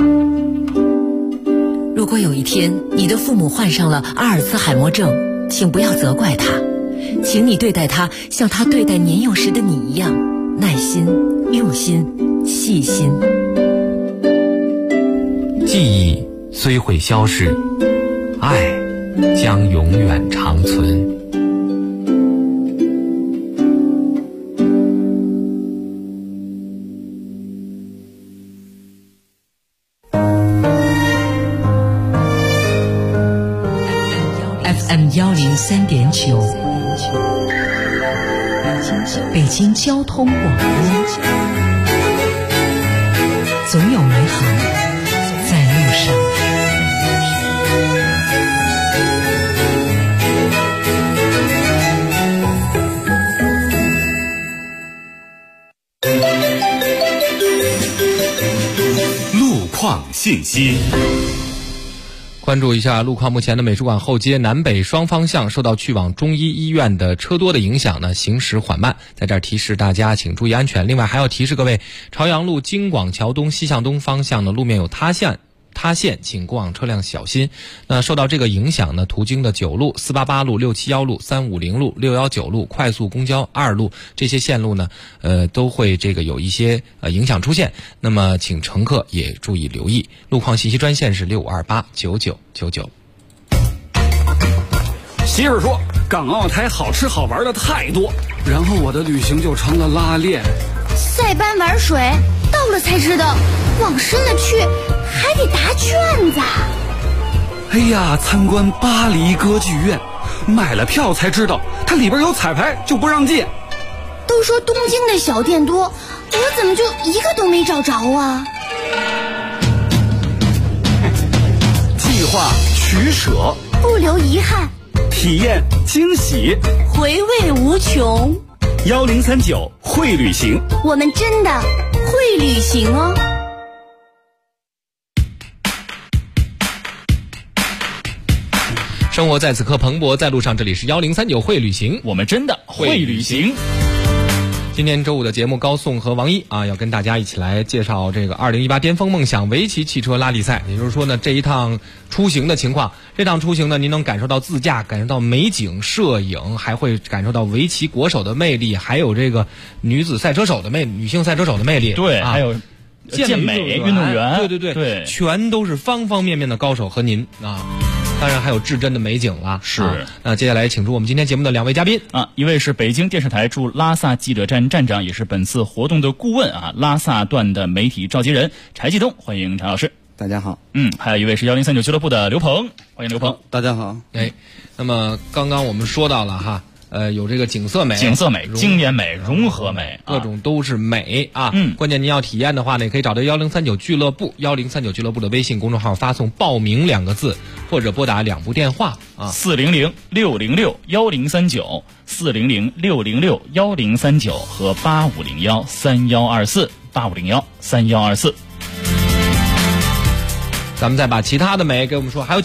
如果有一天你的父母患上了阿尔茨海默症，请不要责怪他，请你对待他像他对待年幼时的你一样，耐心、用心、细心。 记忆虽会消逝，爱将永远长存。 FM103.9，北京交通广播，总有美好在路上。 路况信息。 关注一下路况，目前的美术馆后街南北双方向受到去往中医医院的车多的影响呢，行驶缓慢，在这儿提示大家请注意安全。另外还要提示各位，朝阳路京广桥东西向东方向的路面有塌陷，请过往车辆小心。那受到这个影响呢，途经的9路、488路、671路、350路、619路、快速公交2路这些线路呢，都会有一些影响出现。那么请乘客也注意留意。路况信息专线是65289999。 媳妇说，港澳台好吃好玩的太多，然后我的旅行就成了拉练。 塞班玩水，到了才知道，往深了去还得答卷子。 哎呀，参观巴黎歌剧院，买了票才知道它里边有彩排，就不让进。 都说东京的小店多，我怎么就一个都没找着啊？ 计划取舍， 不留遗憾， 体验惊喜， 回味无穷。 1039会旅行， 我们真的会旅行哦。 生活在此刻蓬勃在路上，这里是1039会旅行， 我们真的会旅行。 今天周五的节目，高颂和王一要跟大家一起来介绍这个2018巅峰梦想围棋汽车拉力赛。也就是说呢，这一趟出行的情况，这趟出行呢，您能感受到自驾，感受到美景、摄影，还会感受到围棋国手的魅力，还有这个女性赛车手的魅力。 对，还有健美运动员， 对，全都是方方面面的高手和您啊。当然还有至真的美景了。 是。 那接下来请出我们今天节目的2位嘉宾一位是北京电视台驻拉萨记者站站长，也是本次活动的顾问拉萨段的媒体召集人柴继东，欢迎柴老师。 大家好。 还有一位是1039俱乐部的刘鹏，欢迎刘鹏。 大家好。 那么刚刚我们说到了有这个景色美、 经典美、融合美， 各种都是美啊。关键您要体验的话呢，也可以找到1039俱乐部，1039俱乐部的微信公众号，发送报名2个字，或者拨打2部电话 400-606-1039 400-606-1039和8501-3124 8501-3124。 咱们再把其他的美给我们说，还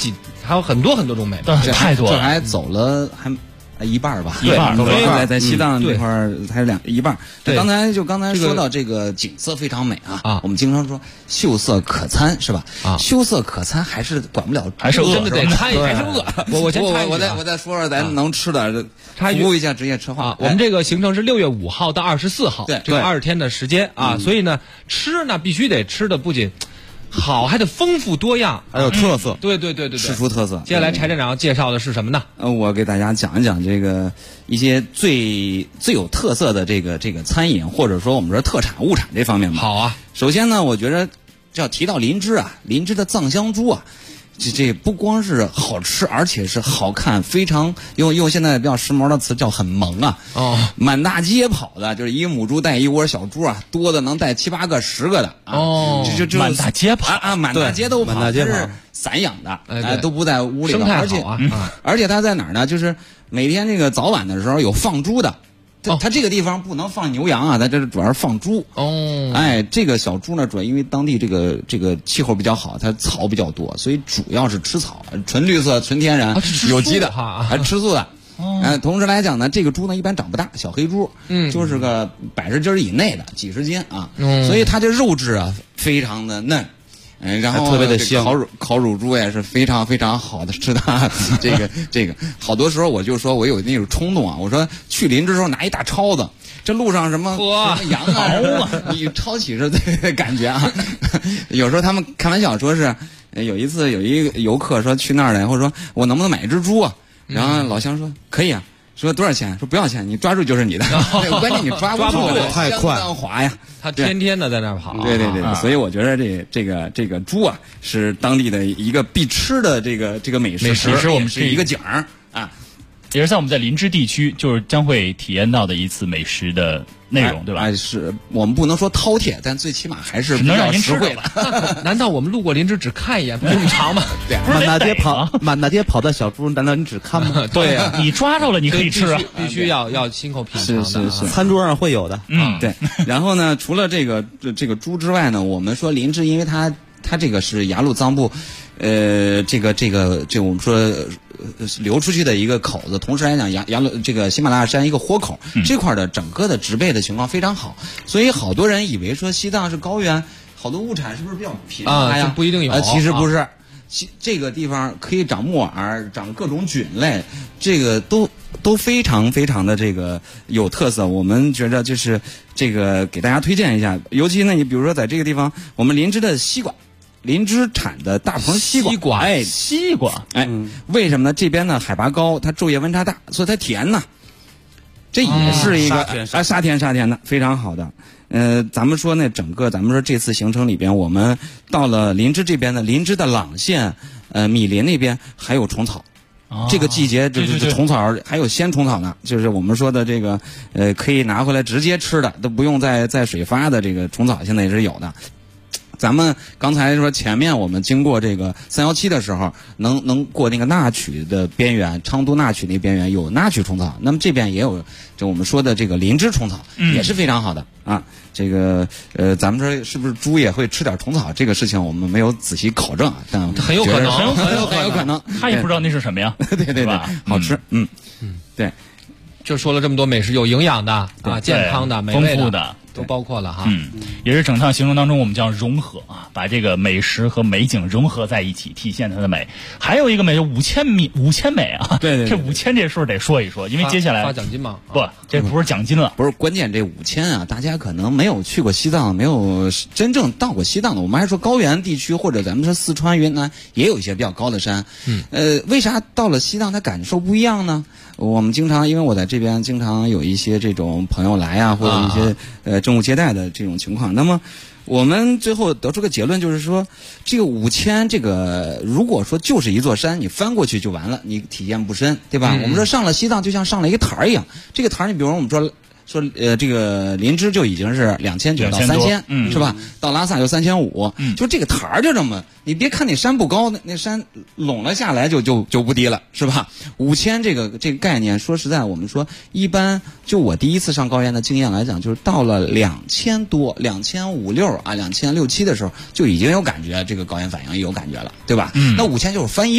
还有很多很多种美， 太多了， 这还走了还。一半吧， 一半， 在西藏这块还是一半。 对， 刚才说到这个景色非常美啊，我们经常说秀色可餐是吧？秀色可餐还是管不了， 还是饿， 真的得餐还是饿。 我再说说咱能吃的，服务一下职业策划。 我们这个行程是6月5号到24号， 对， 这个20天的时间啊，所以呢，吃呢必须得吃的不仅好，还得丰富多样， 还有特色。 对， 吃出特色。 接下来柴站长要介绍的是什么呢？ 我给大家讲一讲这个一些最有特色的这个餐饮，或者说我们说特产物产这方面吧。 好啊。 首先呢，我觉得要提到林芝啊，林芝的藏香猪啊。这不光是好吃，而且是好看，非常用现在比较时髦的词叫很萌啊！满大街跑的，就是一母猪带一窝小猪啊，多的能带7、8个、10个的啊！就满大街跑啊，满大街都跑， 满大街跑， 是散养的，都不在屋里头， 生态好啊！ 而且它在哪儿呢？就是每天这个早晚的时候有放猪的。它这个地方不能放牛羊啊，它这主要是放猪。这个小猪呢，主要因为当地这个气候比较好，它草比较多，所以主要是吃草，纯绿色、纯天然、有机的，还吃素的。同时来讲呢，这个猪呢一般长不大，小黑猪，就是个100斤以内的，几十斤啊，所以它的肉质啊非常的嫩。然后特别的香， 烤乳猪也是非常非常好的吃的。这个，好多时候我就说我有那种冲动啊，我说去林芝时候拿一大抄子，这路上什么羊啊，你抄起是这感觉啊。有时候他们开玩笑说是，有一次有一个游客说去那儿来，或者说我能不能买一只猪啊？然后老乡说可以啊。说多少钱？说不要钱，你抓住就是你的。关键你抓不住， 太快， 滑呀！ 他天天的在那儿跑。 对，所以我觉得这个猪啊，是当地的一个必吃的这个美食。 我们是一个景儿啊， 也是在我们在林芝地区，就是将会体验到的一次美食的内容，对吧？ 是我们不能说饕餮，但最起码还是比较实惠的。难道我们路过林芝只看一眼不用尝吗？ 对， 满大街跑的小猪，难道你只看吗？ 对呀， 你抓着了，你可以吃啊， 必须要亲口品尝的。 是， 餐桌上会有的。 对。然后呢，除了这个猪之外呢，我们说林芝，因为它这个是雅鲁藏布，这我们说流出去的一个口子，同时来讲雅鲁这个喜马拉雅山一个豁口，这块的整个的植被的情况非常好，所以好多人以为说西藏是高原，好多物产是不是比较贫乏呀？ 不一定有。 其实不是，这个地方可以长木耳，长各种菌类，这个都非常非常的这个有特色。我们觉得就是这个给大家推荐一下，尤其呢，你比如说在这个地方，我们林芝的西瓜。林芝产的大棚西瓜， 西瓜， 为什么呢？这边呢海拔高，它昼夜温差大，所以它甜呢。这也是一个沙甜的，非常好的。咱们说呢，咱们说这次行程里边，我们到了林芝这边呢，林芝的朗县、米林那边还有虫草。这个季节就是虫草，还有鲜虫草呢，就是我们说的这个可以拿回来直接吃的，都不用再水发的这个虫草，现在也是有的。咱们刚才说前面我们经过这个317的时候，能过那个纳曲的边缘，昌都纳曲那边缘有纳曲虫草，那么这边也有就我们说的这个林芝虫草，也是非常好的啊。这个咱们说是不是猪也会吃点虫草？这个事情我们没有仔细考证啊，但很有可能， 很有可能，他也不知道那是什么呀， 对，好吃，对。 就说了这么多美食，有营养的啊，健康的、美味丰富的。 都包括了哈， 也是整趟行程当中我们将融合啊，把这个美食和美景融合在一起，体现它的美。还有一个美就5000美啊， 对， 这5000这数得说一说，因为接下来发奖金吗？ 不，这不是奖金了， 不是关键，这5000啊，大家可能没有去过西藏，没有真正到过西藏的，我们还说高原地区或者咱们说四川、云南也有一些比较高的山，为啥到了西藏它感受不一样呢？我们经常，因为我在这边经常有一些这种朋友来啊，或者一些政务接待的这种情况。那么我们最后得出个结论，就是说这个5000这个如果说就是一座山，你翻过去就完了，你体验不深，对吧？我们说上了西藏就像上了一个坛一样，这个坛你比如我们说这个林芝就已经是2900到3000，是吧？到拉萨就3500，就这个坛儿就这么，你别看那山不高，那山拢了下来就不低了，是吧？5000这个概念，说实在，我们说一般，就我第一次上高原的经验来讲，就是到了2000多、2500啊、2600、27的时候，就已经有感觉，这个高原反应有感觉了，对吧？那5000就是翻一倍。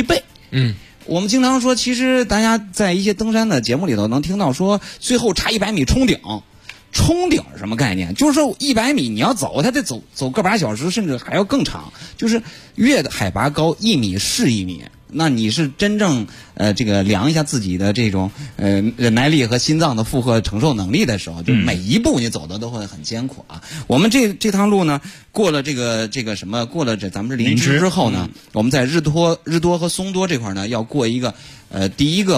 我们经常说，其实大家在一些登山的节目里头能听到说，最后差100米冲顶。冲顶是什么概念？就是说100米你要走，它得走个把小时，甚至还要更长。就是越海拔高1米是1米。那你是真正这个量一下自己的这种忍耐力和心脏的负荷承受能力的时候，就每一步你走的都会很艰苦啊。我们这趟路呢，过了这个什么，过了咱们这林芝之后呢，我们在日多和松多这块呢，要过一个第一个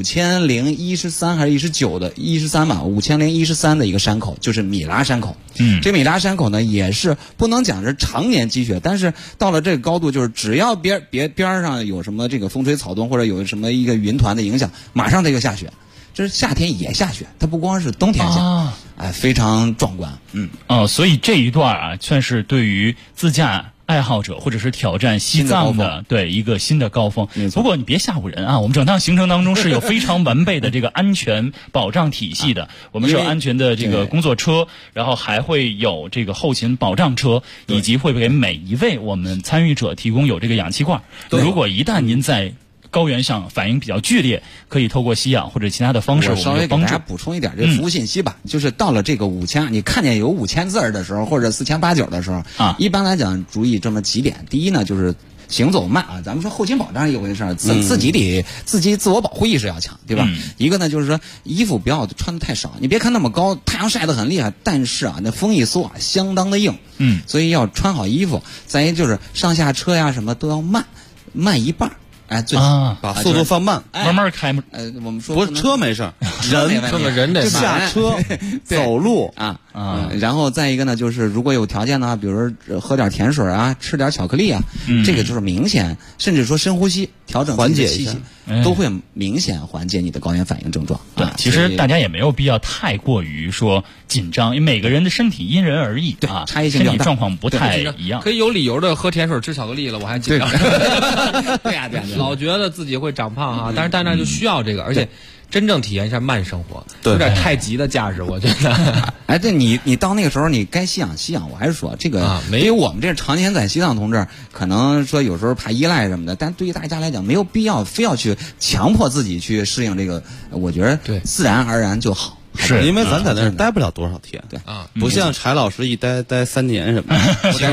5013还是19的13吧，5013的一个山口，就是米拉山口。这米拉山口呢，也是不能讲是常年积雪，但是到了这个高度，就是只要边上有什么这个风吹草动或者有什么一个云团的影响，马上它就下雪。这是夏天也下雪，它不光是冬天下，非常壮观。 所以这一段啊，算是对于自驾爱好者或者是挑战西藏的一个新的高峰。不过你别吓唬人啊，我们整趟行程当中是有非常完备的这个安全保障体系的。我们是有安全的这个工作车，然后还会有这个后勤保障车，以及会给每一位我们参与者提供有这个氧气罐。如果一旦您在高原上反应比较剧烈，可以透过吸氧或者其他的方式，我稍微给大家补充一点这服务信息吧。就是到了这个5000，你看见有5000字的时候，或者4889的时候，一般来讲注意这么几点。第一呢，就是行走慢啊，咱们说后勤保障一回事，自己得自我保护意识要强，对吧？一个呢，就是说衣服不要穿的太少，你别看那么高，太阳晒得很厉害，但是啊，那风一嗖啊，相当的硬，所以要穿好衣服。再一就是上下车呀什么都要慢一半。最把速度放慢， 慢慢开。 我们说不是车没事，人得下车走路然后再一个呢，就是如果有条件呢，比如说喝点甜水啊，吃点巧克力啊，这个就是明显，甚至说深呼吸，调整缓解一下， 都会明显缓解你的高原反应症状。 对，其实大家也没有必要太过于说紧张，因为每个人的身体因人而异啊， 差异性比较大， 身体状况不太一样。 可以有理由的喝甜水吃巧克力了，我还紧张。 对呀， 老觉得自己会长胖啊，但是那就需要这个，而且真正体验一下慢生活，有点太急的驾驶，我觉得。 对你到那个时候你该吸氧，我还是说这个，因为我们这常年在西藏同志，可能说有时候怕依赖什么的，但对于大家来讲没有必要非要去强迫自己去适应这个，我觉得自然而然就好。 是因为咱在那儿待不了多少天，不像柴老师一待3年什么的，是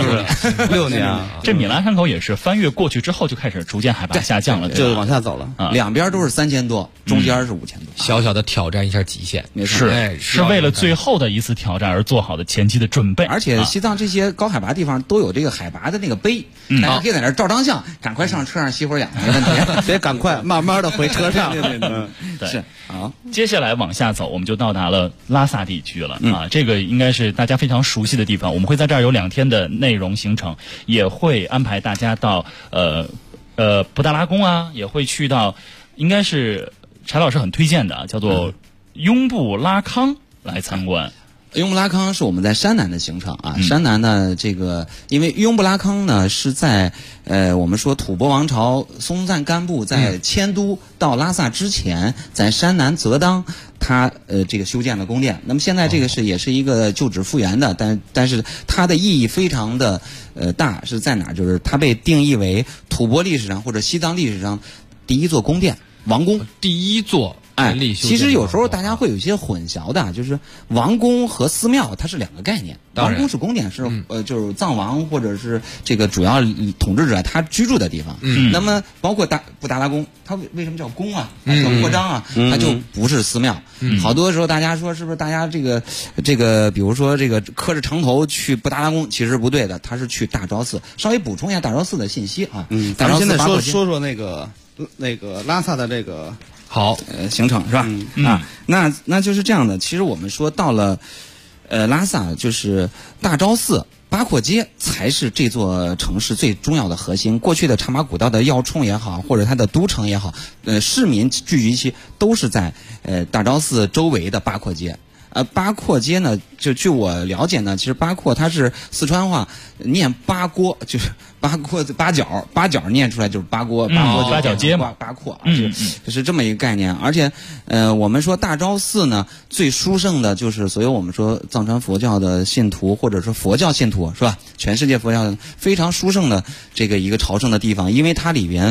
6年啊。 这米拉山口也是翻越过去之后就开始逐渐海拔下降了， 就往下走了。 两边都是3000多，中间是5000多， 小小的挑战一下极限， 是为了最后的一次挑战而做好的前期的准备。 而且西藏这些高海拔地方都有这个海拔的那个碑，大家可以在那儿照张相，赶快上车上熄会儿氧，没问题。 别赶快，慢慢的回车上。 对，是好。接下来往下走，我们就到达了拉萨地区了啊，这个应该是大家非常熟悉的地方。我们会在这儿有2天的内容行程，也会安排大家到布达拉宫啊，也会去到，应该是柴老师很推荐的，叫做雍布拉康来参观。 雍布拉康是我们在山南的行程啊，山南呢这个，因为雍布拉康呢是在我们说吐蕃王朝松赞干布在迁都到拉萨之前，在山南泽当他这个修建了宫殿。那么现在这个也是一个旧址复原的，但是它的意义非常的大，是在哪儿？就是它被定义为吐蕃历史上或者西藏历史上第一座宫殿，王宫， 第一座。 其实有时候大家会有一些混淆的，就是王宫和寺庙它是2个概念。王宫是宫殿，是就是藏王或者是这个主要统治者他居住的地方。那么包括布达拉宫，它为什么叫宫啊？叫扩张啊？它就不是寺庙。好多时候大家说是不是大家这个，比如说这个磕着长头去布达拉宫，其实不对的，他是去大昭寺。稍微补充一下大昭寺的信息啊。 咱们现在说那个拉萨的这个。 好，行程是吧？那就是这样的。其实我们说到了，拉萨就是大昭寺、八廓街才是这座城市最重要的核心。过去的茶马古道的要冲也好，或者它的都城也好，市民聚集区都是在大昭寺周围的八廓街。八廓街呢，就据我了解呢，其实八廓它是四川话念八郭，就是八廓八角念出来就是八郭， 八角街嘛， 八廓啊，就是这么一个概念。而且我们说大昭寺呢，最殊胜的就是所有我们说藏传佛教的信徒或者说佛教信徒是吧？全世界佛教非常殊胜的这个一个朝圣的地方，因为它里边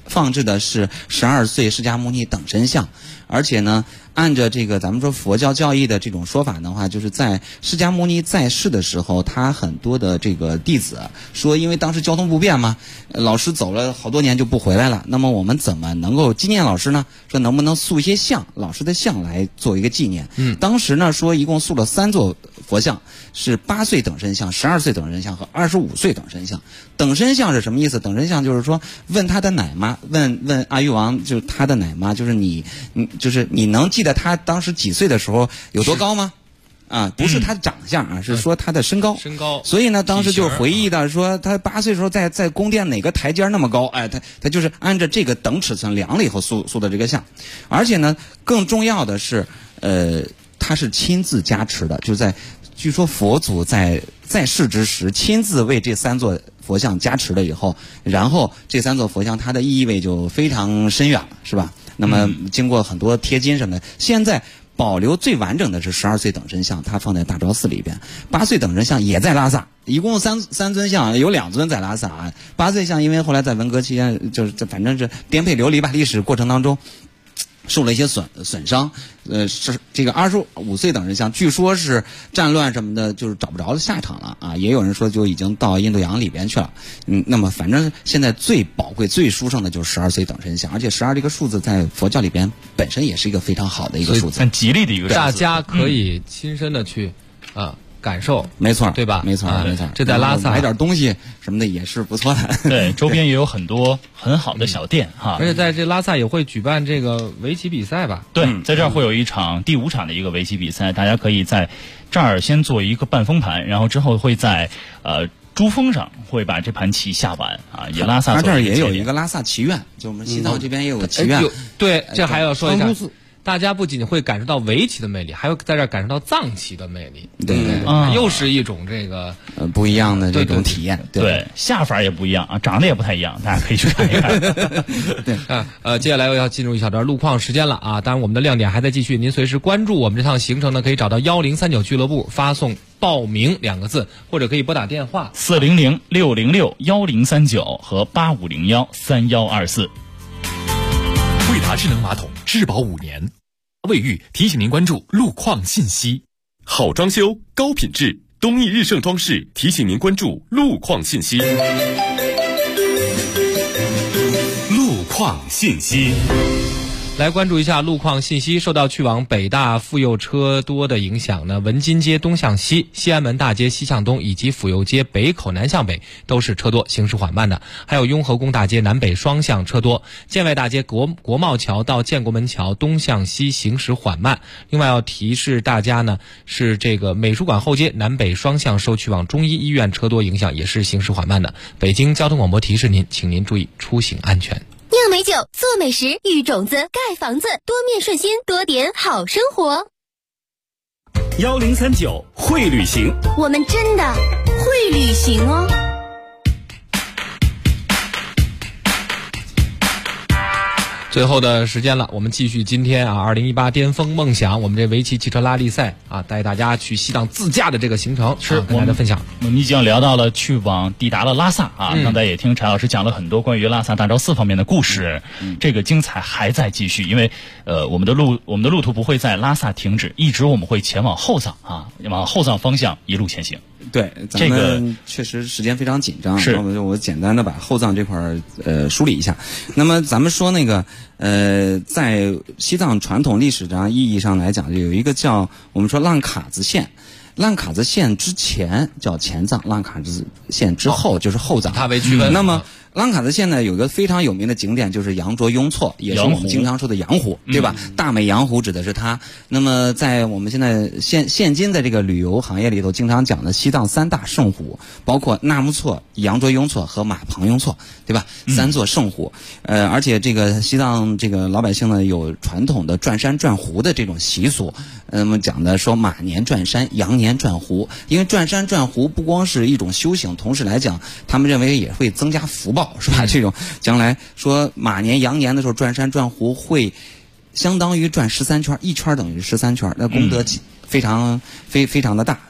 放置的是12岁释迦牟尼等身像，而且呢，按照这个咱们说佛教教义的这种说法的话，就是在释迦牟尼在世的时候，他很多的这个弟子说，因为当时交通不便嘛，老师走了好多年就不回来了，那么我们怎么能够纪念老师呢？说能不能塑一些像，老师的像来做一个纪念。当时呢说一共塑了3座佛像，是8岁等身像、12岁等身像和25岁等身像。等身像是什么意思？等身像就是说问他的奶妈，问阿育王，就是他的奶妈，就是你能记得他当时几岁的时候有多高吗？啊，不是他的长相啊，是说他的身高。所以呢，当时就回忆的说，他8岁的时候在宫殿哪个台阶那么高？哎，他就是按照这个等尺寸量了以后塑的这个像。而且呢，更重要的是，他是亲自加持的，就据说佛祖在世之时亲自为这3座佛像加持了以后，然后这3座佛像它的意味就非常深远了，是吧？那么经过很多贴金什么的，现在保留最完整的是12岁等身像，它放在大昭寺里边。8岁等身像也在拉萨，一共三尊像，有2尊在拉萨。8岁像因为后来在文革期间，就是反正是颠沛流离吧，历史过程当中受了一些损伤，是这个25岁等身像，据说是战乱什么的，就是找不着下场了啊。也有人说就已经到印度洋里边去了。那么反正现在最宝贵、最殊胜的就是12岁等身像，而且12这个数字在佛教里边本身也是一个非常好的一个数字， 很吉利的一个数字。 大家可以亲身的去感受， 没错， 对吧？ 没错。 这在拉萨买点东西什么的也是不错的。 对，周边也有很多很好的小店哈。 而且在这拉萨也会举办这个围棋比赛吧？ 对，在这儿会有一场第5场的一个围棋比赛，大家可以在这儿先做一个半封盘，然后之后会在珠峰上会把这盘棋下完啊。也拉萨他这儿也有一个拉萨棋院，就我们西藏这边也有个棋院。 对，这还要说一下。大家不仅会感受到围棋的魅力，还有在这儿感受到藏棋的魅力。 对， 又是一种这个不一样的这种体验。 对，下法也不一样啊，长得也不太一样，大家可以去看一看。 对，接下来又要进入一小段路况时间了啊！当然，我们的亮点还在继续，您随时关注我们这趟行程呢，可以找到1039俱乐部，发送报名2个字，或者可以拨打电话 400-606-1039和8501-3124。 惠达智能马桶质保5年。卫浴提醒您关注路况信息。好装修高品质，东益日盛装饰提醒您关注路况信息。路况信息。 来关注一下路况信息。受到去往北大妇幼车多的影响呢，文津街东向西、西安门大街西向东以及府右街北口南向北都是车多，行驶缓慢的。还有雍和宫大街南北双向车多，建外大街国贸桥到建国门桥东向西行驶缓慢。另外要提示大家呢，是这个美术馆后街南北双向受去往中医医院车多影响，也是行驶缓慢的。北京交通广播提示您，请您注意出行安全。 酿美酒，做美食，育种子，盖房子，多面顺心，多点好生活。 1039会旅行， 我们真的会旅行哦。 最后的时间了，我们继续今天2018巅峰梦想，我们这围棋汽车拉力赛带大家去西藏自驾的这个行程， 是跟大家分享。 我们已经聊到了抵达了拉萨刚才也听柴老师讲了很多关于拉萨大昭寺方面的故事，这个精彩还在继续，因为我们的路途不会在拉萨停止，一直我们会前往后藏往后藏方向一路前行。 对，咱们确实时间非常紧张， 是我简单的把后藏这块梳理一下。那么咱们说那个在西藏传统历史上意义上来讲，有一个叫我们说浪卡子县。浪卡子县之前叫前藏，浪卡子县之后就是后藏， 它为区分。 那么浪卡子县呢有个非常有名的景点就是羊卓雍措，也是我们经常说的羊湖，对吧？大美羊湖指的是它。那么在我们现在现今的这个旅游行业里头，经常讲的西藏3大圣湖，包括纳木错、羊卓雍措和玛旁雍措，对吧？3座圣湖。而且这个西藏这个老百姓呢有传统的转山转湖的这种习俗。那么讲的说马年转山，羊年转湖，因为转山转湖不光是一种修行，同时来讲，他们认为也会增加福报，是吧？这种将来说马年、羊年的时候转山转湖会相当于转13圈，1圈等于13圈，那功德非常的大，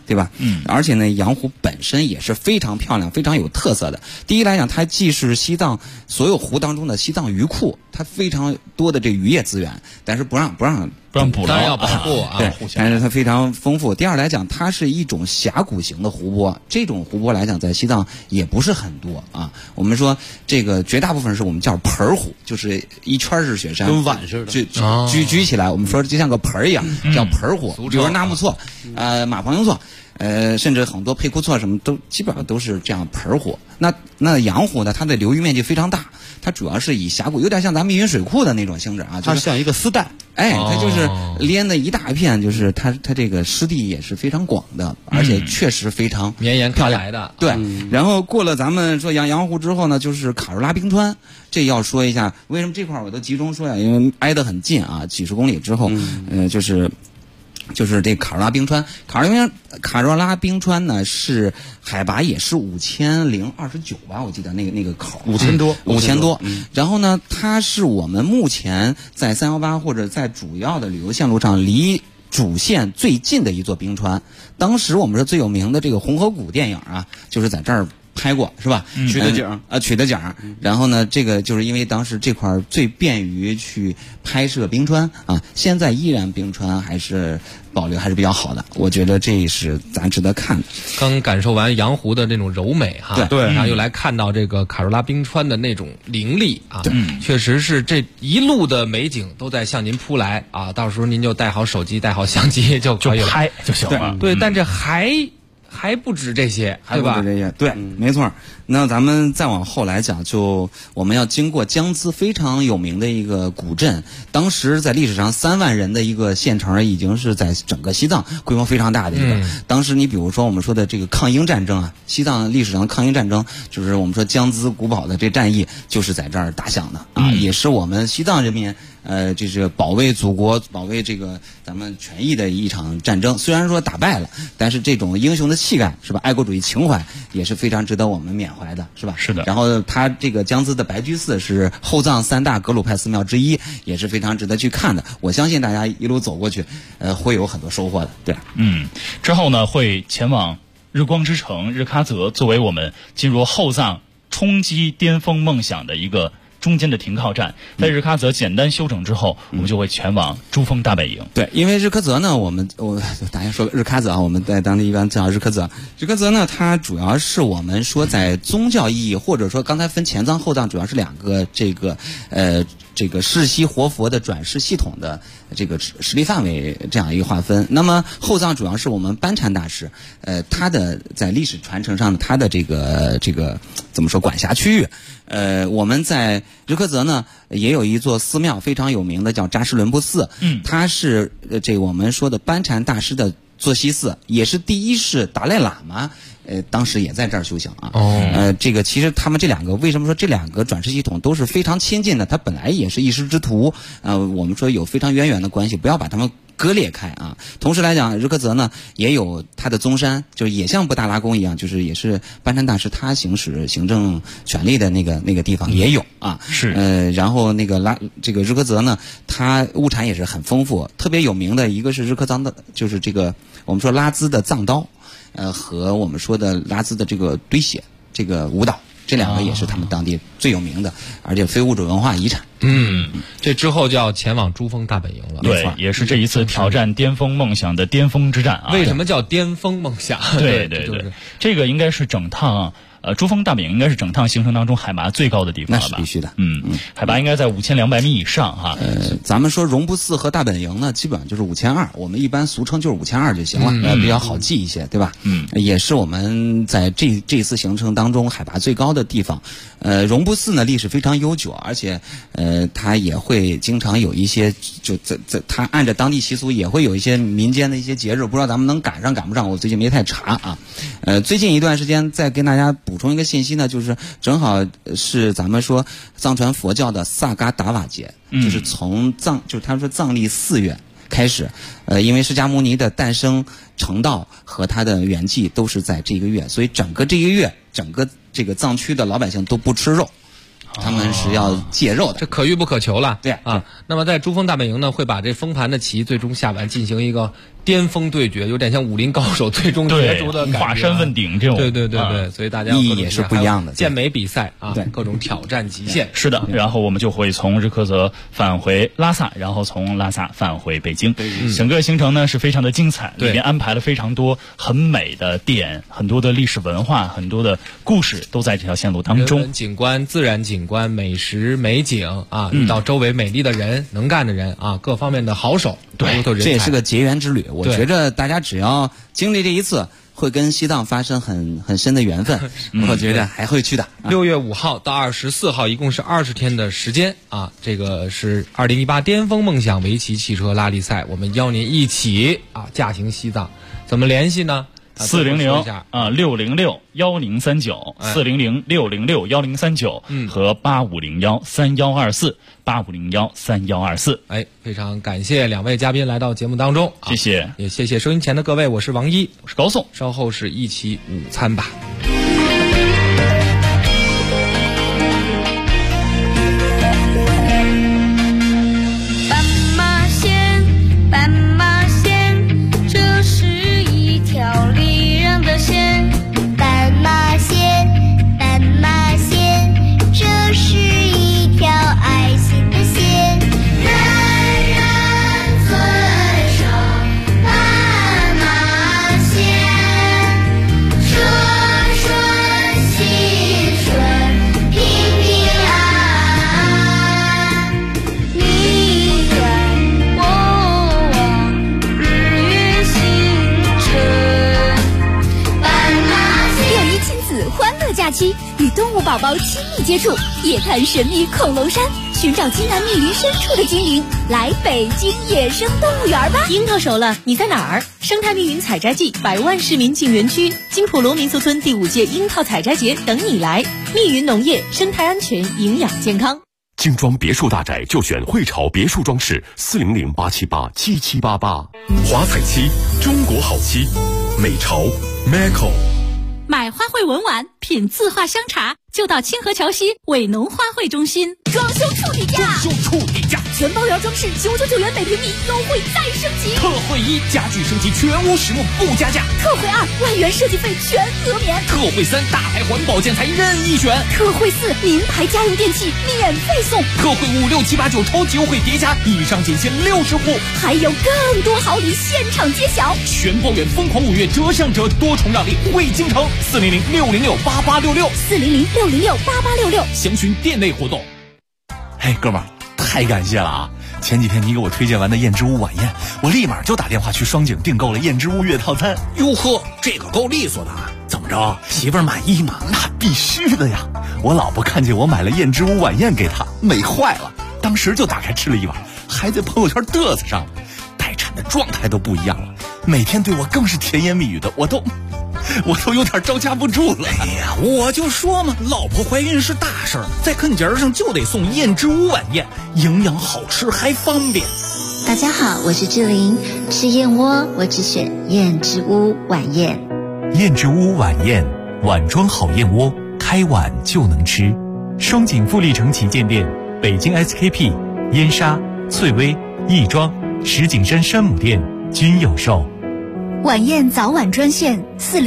对吧？而且呢，羊湖本身也是非常漂亮、非常有特色的。第一来讲，它既是西藏所有湖当中的西藏鱼库，它非常多的这渔业资源，但是不让捕捞， 当然要保护啊。 对，但是它非常丰富。第二来讲，它是一种峡谷型的湖泊，这种湖泊来讲，在西藏也不是很多啊。我们说这个绝大部分是我们叫盆湖，就是一圈是雪山， 跟碗似的， 举起来，我们说就像个盆儿一样，叫盆湖。比如纳木错，马旁雍错。甚至很多佩库错什么都基本上都是这样盆湖。那羊湖呢，它的流域面积非常大，它主要是以峡谷，有点像咱们密云水库的那种性质啊， 它像一个丝带， 它就是连的一大片，就是它这个湿地也是非常广的，而且确实非常绵延开来的。 对，然后过了咱们说羊湖之后呢，就是卡若拉冰川，这要说一下为什么这块我都集中说呀，因为挨得很近啊，几十公里之后，就是这卡若拉冰川，卡若拉冰川呢是海拔也是5029吧，我记得那个口5000多。然后呢，它是我们目前在318或者在主要的旅游线路上离主线最近的一座冰川。当时我们说最有名的这个红河谷电影啊，就是在这儿拍过，是吧？取得奖。然后呢，这个就是因为当时这块最便于去拍摄冰川啊，现在依然冰川还是保留还是比较好的，我觉得这是咱值得看的。 刚感受完羊湖的那种柔美哈， 对， 然后又来看到这个卡若拉冰川的那种凌厉啊，确实是这一路的美景都在向您扑来啊，到时候您就带好手机、带好相机就可以了， 就拍就行了。 对，但这还不止这些，对吧？ 对，没错。那咱们再往后来讲，就我们要经过江孜非常有名的一个古镇，当时在历史上3万人的一个县城，已经是在整个西藏规模非常大的一个。当时你比如说我们说的这个抗英战争啊，西藏历史上的抗英战争，就是我们说江孜古堡的这战役，就是在这儿打响的啊，也是我们西藏人民这是保卫祖国、保卫这个咱们权益的一场战争。虽然说打败了，但是这种英雄的气概是吧？爱国主义情怀也是非常值得我们缅怀的，是吧？ 是的。 然后它这个江孜的白居寺是后藏3大格鲁派寺庙之一，也是非常值得去看的。我相信大家一路走过去，会有很多收获的。对， 之后呢会前往日光之城日喀则，作为我们进入后藏冲击巅峰梦想的一个中间的停靠站。在日喀则简单休整之后，我们就会前往珠峰大本营。 对，因为日喀则呢，我大家说日喀则啊，我们在当地一般叫日喀则。日喀则呢，它主要是我们说在宗教意义，或者说刚才分前藏后藏，主要是2个这个世袭活佛的转世系统的这个实力范围这样一个划分。那么后藏主要是我们班禅大师，他的在历史传承上他的这个怎么说管辖区域。我们在日喀则呢也有一座寺庙非常有名的，叫扎什伦布寺。它是这个我们说的班禅大师的坐西寺，也是第一世达赖喇嘛。当时也在这儿修行啊。这个其实他们这2个，为什么说这2个转世系统都是非常亲近的？他本来也是一师之徒，我们说有非常渊源的关系，不要把他们割裂开啊。同时来讲，日喀则呢也有他的宗山，就是也像布达拉宫一样，就是也是班禅大师他行使行政权力的那个地方也有啊。 是。 然后这个日喀则呢，它物产也是很丰富，特别有名的一个是日喀则的，就是这个我们说拉孜的藏刀。和我们说的拉孜的这个堆血这个舞蹈，这2个也是他们当地最有名的，而且非物质文化遗产。 这之后就要前往珠峰大本营了。 对，也是这一次挑战巅峰梦想的巅峰之战啊。 为什么叫巅峰梦想？ 对，这个应该是整趟珠峰大本营应该是整趟行程当中海拔最高的地方了吧？ 那是必须的。 海拔应该在5200米以上哈。 咱们说绒布寺和大本营呢，基本上就是5200，我们一般俗称就是5200就行了，比较好记一些，对吧？也是我们在这次行程当中海拔最高的地方。绒布寺呢历史非常悠久，而且它也会经常有一些它按照当地习俗也会有一些民间的一些节日，不知道咱们能赶上赶不上，我最近没太查啊。最近一段时间再跟大家补充一个信息呢，就是正好是咱们说藏传佛教的萨嘎达瓦节，就是从就是他说藏历4月开始，因为释迦牟尼的诞生、成道和他的圆寂都是在这个月，所以整个这个月，整个这个藏区的老百姓都不吃肉。他们是要戒肉的， 这可遇不可求了。 对啊，那么在珠峰大本营呢，会把这封盘的旗最终下完，进行一个巅峰对决，有点像武林高手最终角逐的感觉， 华山问鼎这种。 对，所以大家意义也是不一样的。 健美比赛啊，对，各种挑战极限。 是的，然后我们就会从日喀则返回拉萨，然后从拉萨返回北京。整个行程呢是非常的精彩，里面安排了非常多很美的点，很多的历史文化，很多的故事都在这条线路当中。 人文景观、自然景观、美食美景啊，遇到周围美丽的人、能干的人啊，各方面的好手， 对，这也是个结缘之旅。我觉着大家只要经历这一次，会跟西藏发生很深的缘分，我觉得还会去的。 6月5号到24号，一共是20天的时间啊！这个是2018巅峰梦想围棋汽车拉力赛，我们邀您一起啊驾行西藏。怎么联系呢 ？400-606-1039，400-606-1039和8501-3124，8501-3124。 非常感谢两位嘉宾来到节目当中， 谢谢， 也谢谢收音前的各位，我是王一， 我是高颂， 稍后是一起午餐吧。 斑马线，这是一条离人的线。斑马线，斑马线，这是一条爱心的线。人人遵守斑马线，车顺心顺，平平安安。你在我日月星辰，斑马线。 6·1亲子欢乐假期，与动物宝宝亲密接触，夜探神秘恐龙山，寻找津南密林深处的精灵。来北京野生动物园吧！ 樱桃熟了，你在哪儿？生态密云采摘季，百万市民进园区，金普罗民俗村第5届樱桃采摘节等你来。密云农业，生态安全，营养健康。 精装别墅大宅就选汇潮别墅装饰，400-878-7788。华彩漆，中国好漆，美潮 Maco。 买花卉文玩，品字画香茶，就到清河桥西伟农花卉中心。装修处底价，全包园装饰999元每平米，优惠再升级。 特惠1，家具升级全屋实木不加价。 特惠2，万元设计费全额免。 特惠3，大牌环保建材任意选。 特惠4，名牌家用电器免费送。 特惠5、6、7、8、9超级优惠叠加，以上仅限60户， 还有更多好礼现场揭晓。 全包园疯狂5月折上折，多重让利惠京城。400-606-8866，400-606-8866，详询店内活动。 嘿，哥们儿，太感谢了啊！前几天你给我推荐完的燕之屋晚宴，我立马就打电话去双井订购了燕之屋月套餐。 哟呵，这个够利索的啊！怎么着，媳妇儿满意吗？ 那必须的呀！我老婆看见我买了燕之屋晚宴给她，美坏了，当时就打开吃了一碗，还在朋友圈嘚瑟上了，待产的状态都不一样了，每天对我更是甜言蜜语的，我都有点招架不住了。 哎呀，我就说嘛，老婆怀孕是大事儿，在啃节上就得送燕之屋晚宴，营养好吃还方便。 大家好，我是志玲，吃燕窝我只选燕之屋晚宴。 燕之屋晚宴，碗装好燕窝，开碗就能吃。双井富力城旗舰店、北京 SKP、燕莎、翠微、亦庄、石景山山姆店均有售。 晚宴早晚专线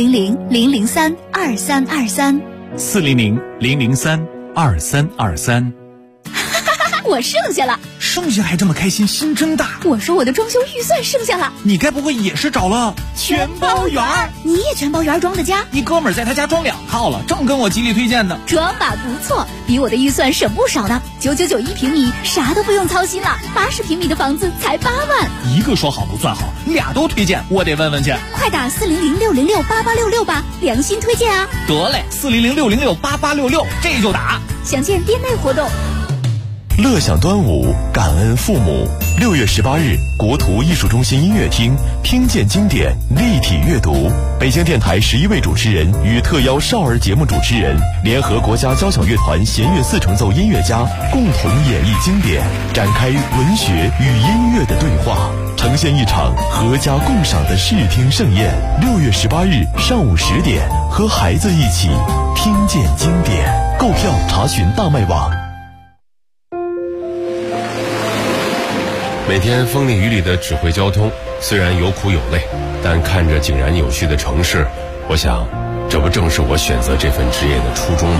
400-003-2323，400-003-2323。 我剩下了， 剩下还这么开心，心真大。 我说我的装修预算剩下了， 你该不会也是找了全包园？你也全包园装的家？ 一哥们儿在他家装2套了，正跟我极力推荐呢。 装法不错，比我的预算省不少呢。9991平米，啥都不用操心了。80平米的房子才8万。 一个说好不算好，俩都推荐，我得问问去。 快打400-606-8866吧，良心推荐啊！ 得嘞，400-606-8866，这就打。 详见店内活动。 乐享端午，感恩父母。6月18日，国图艺术中心音乐厅，听见经典，立体阅读。北京电台11位主持人与特邀少儿节目主持人，联合国家交响乐团弦乐4重奏音乐家，共同演绎经典，展开文学与音乐的对话，呈现一场合家共赏的视听盛宴。6月18日上午10点，和孩子一起听见经典。购票查询大麦网。 每天风里雨里的指挥交通，虽然有苦有累，但看着井然有序的城市，我想，这不正是我选择这份职业的初衷吗？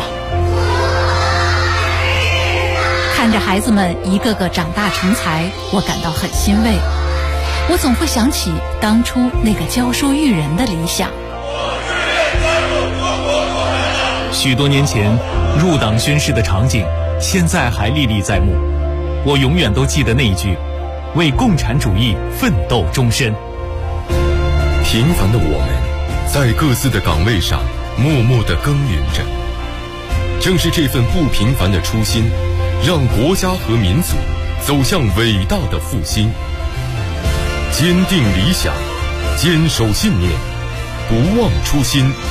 看着孩子们一个个长大成才，我感到很欣慰。我总会想起当初那个教书育人的理想。 许多年前入党宣誓的场景，现在还历历在目。我永远都记得那一句：为共产主义奋斗终身。 平凡的我们，在各自的岗位上默默地耕耘着。正是这份不平凡的初心，让国家和民族走向伟大的复兴。坚定理想，坚守信念，不忘初心。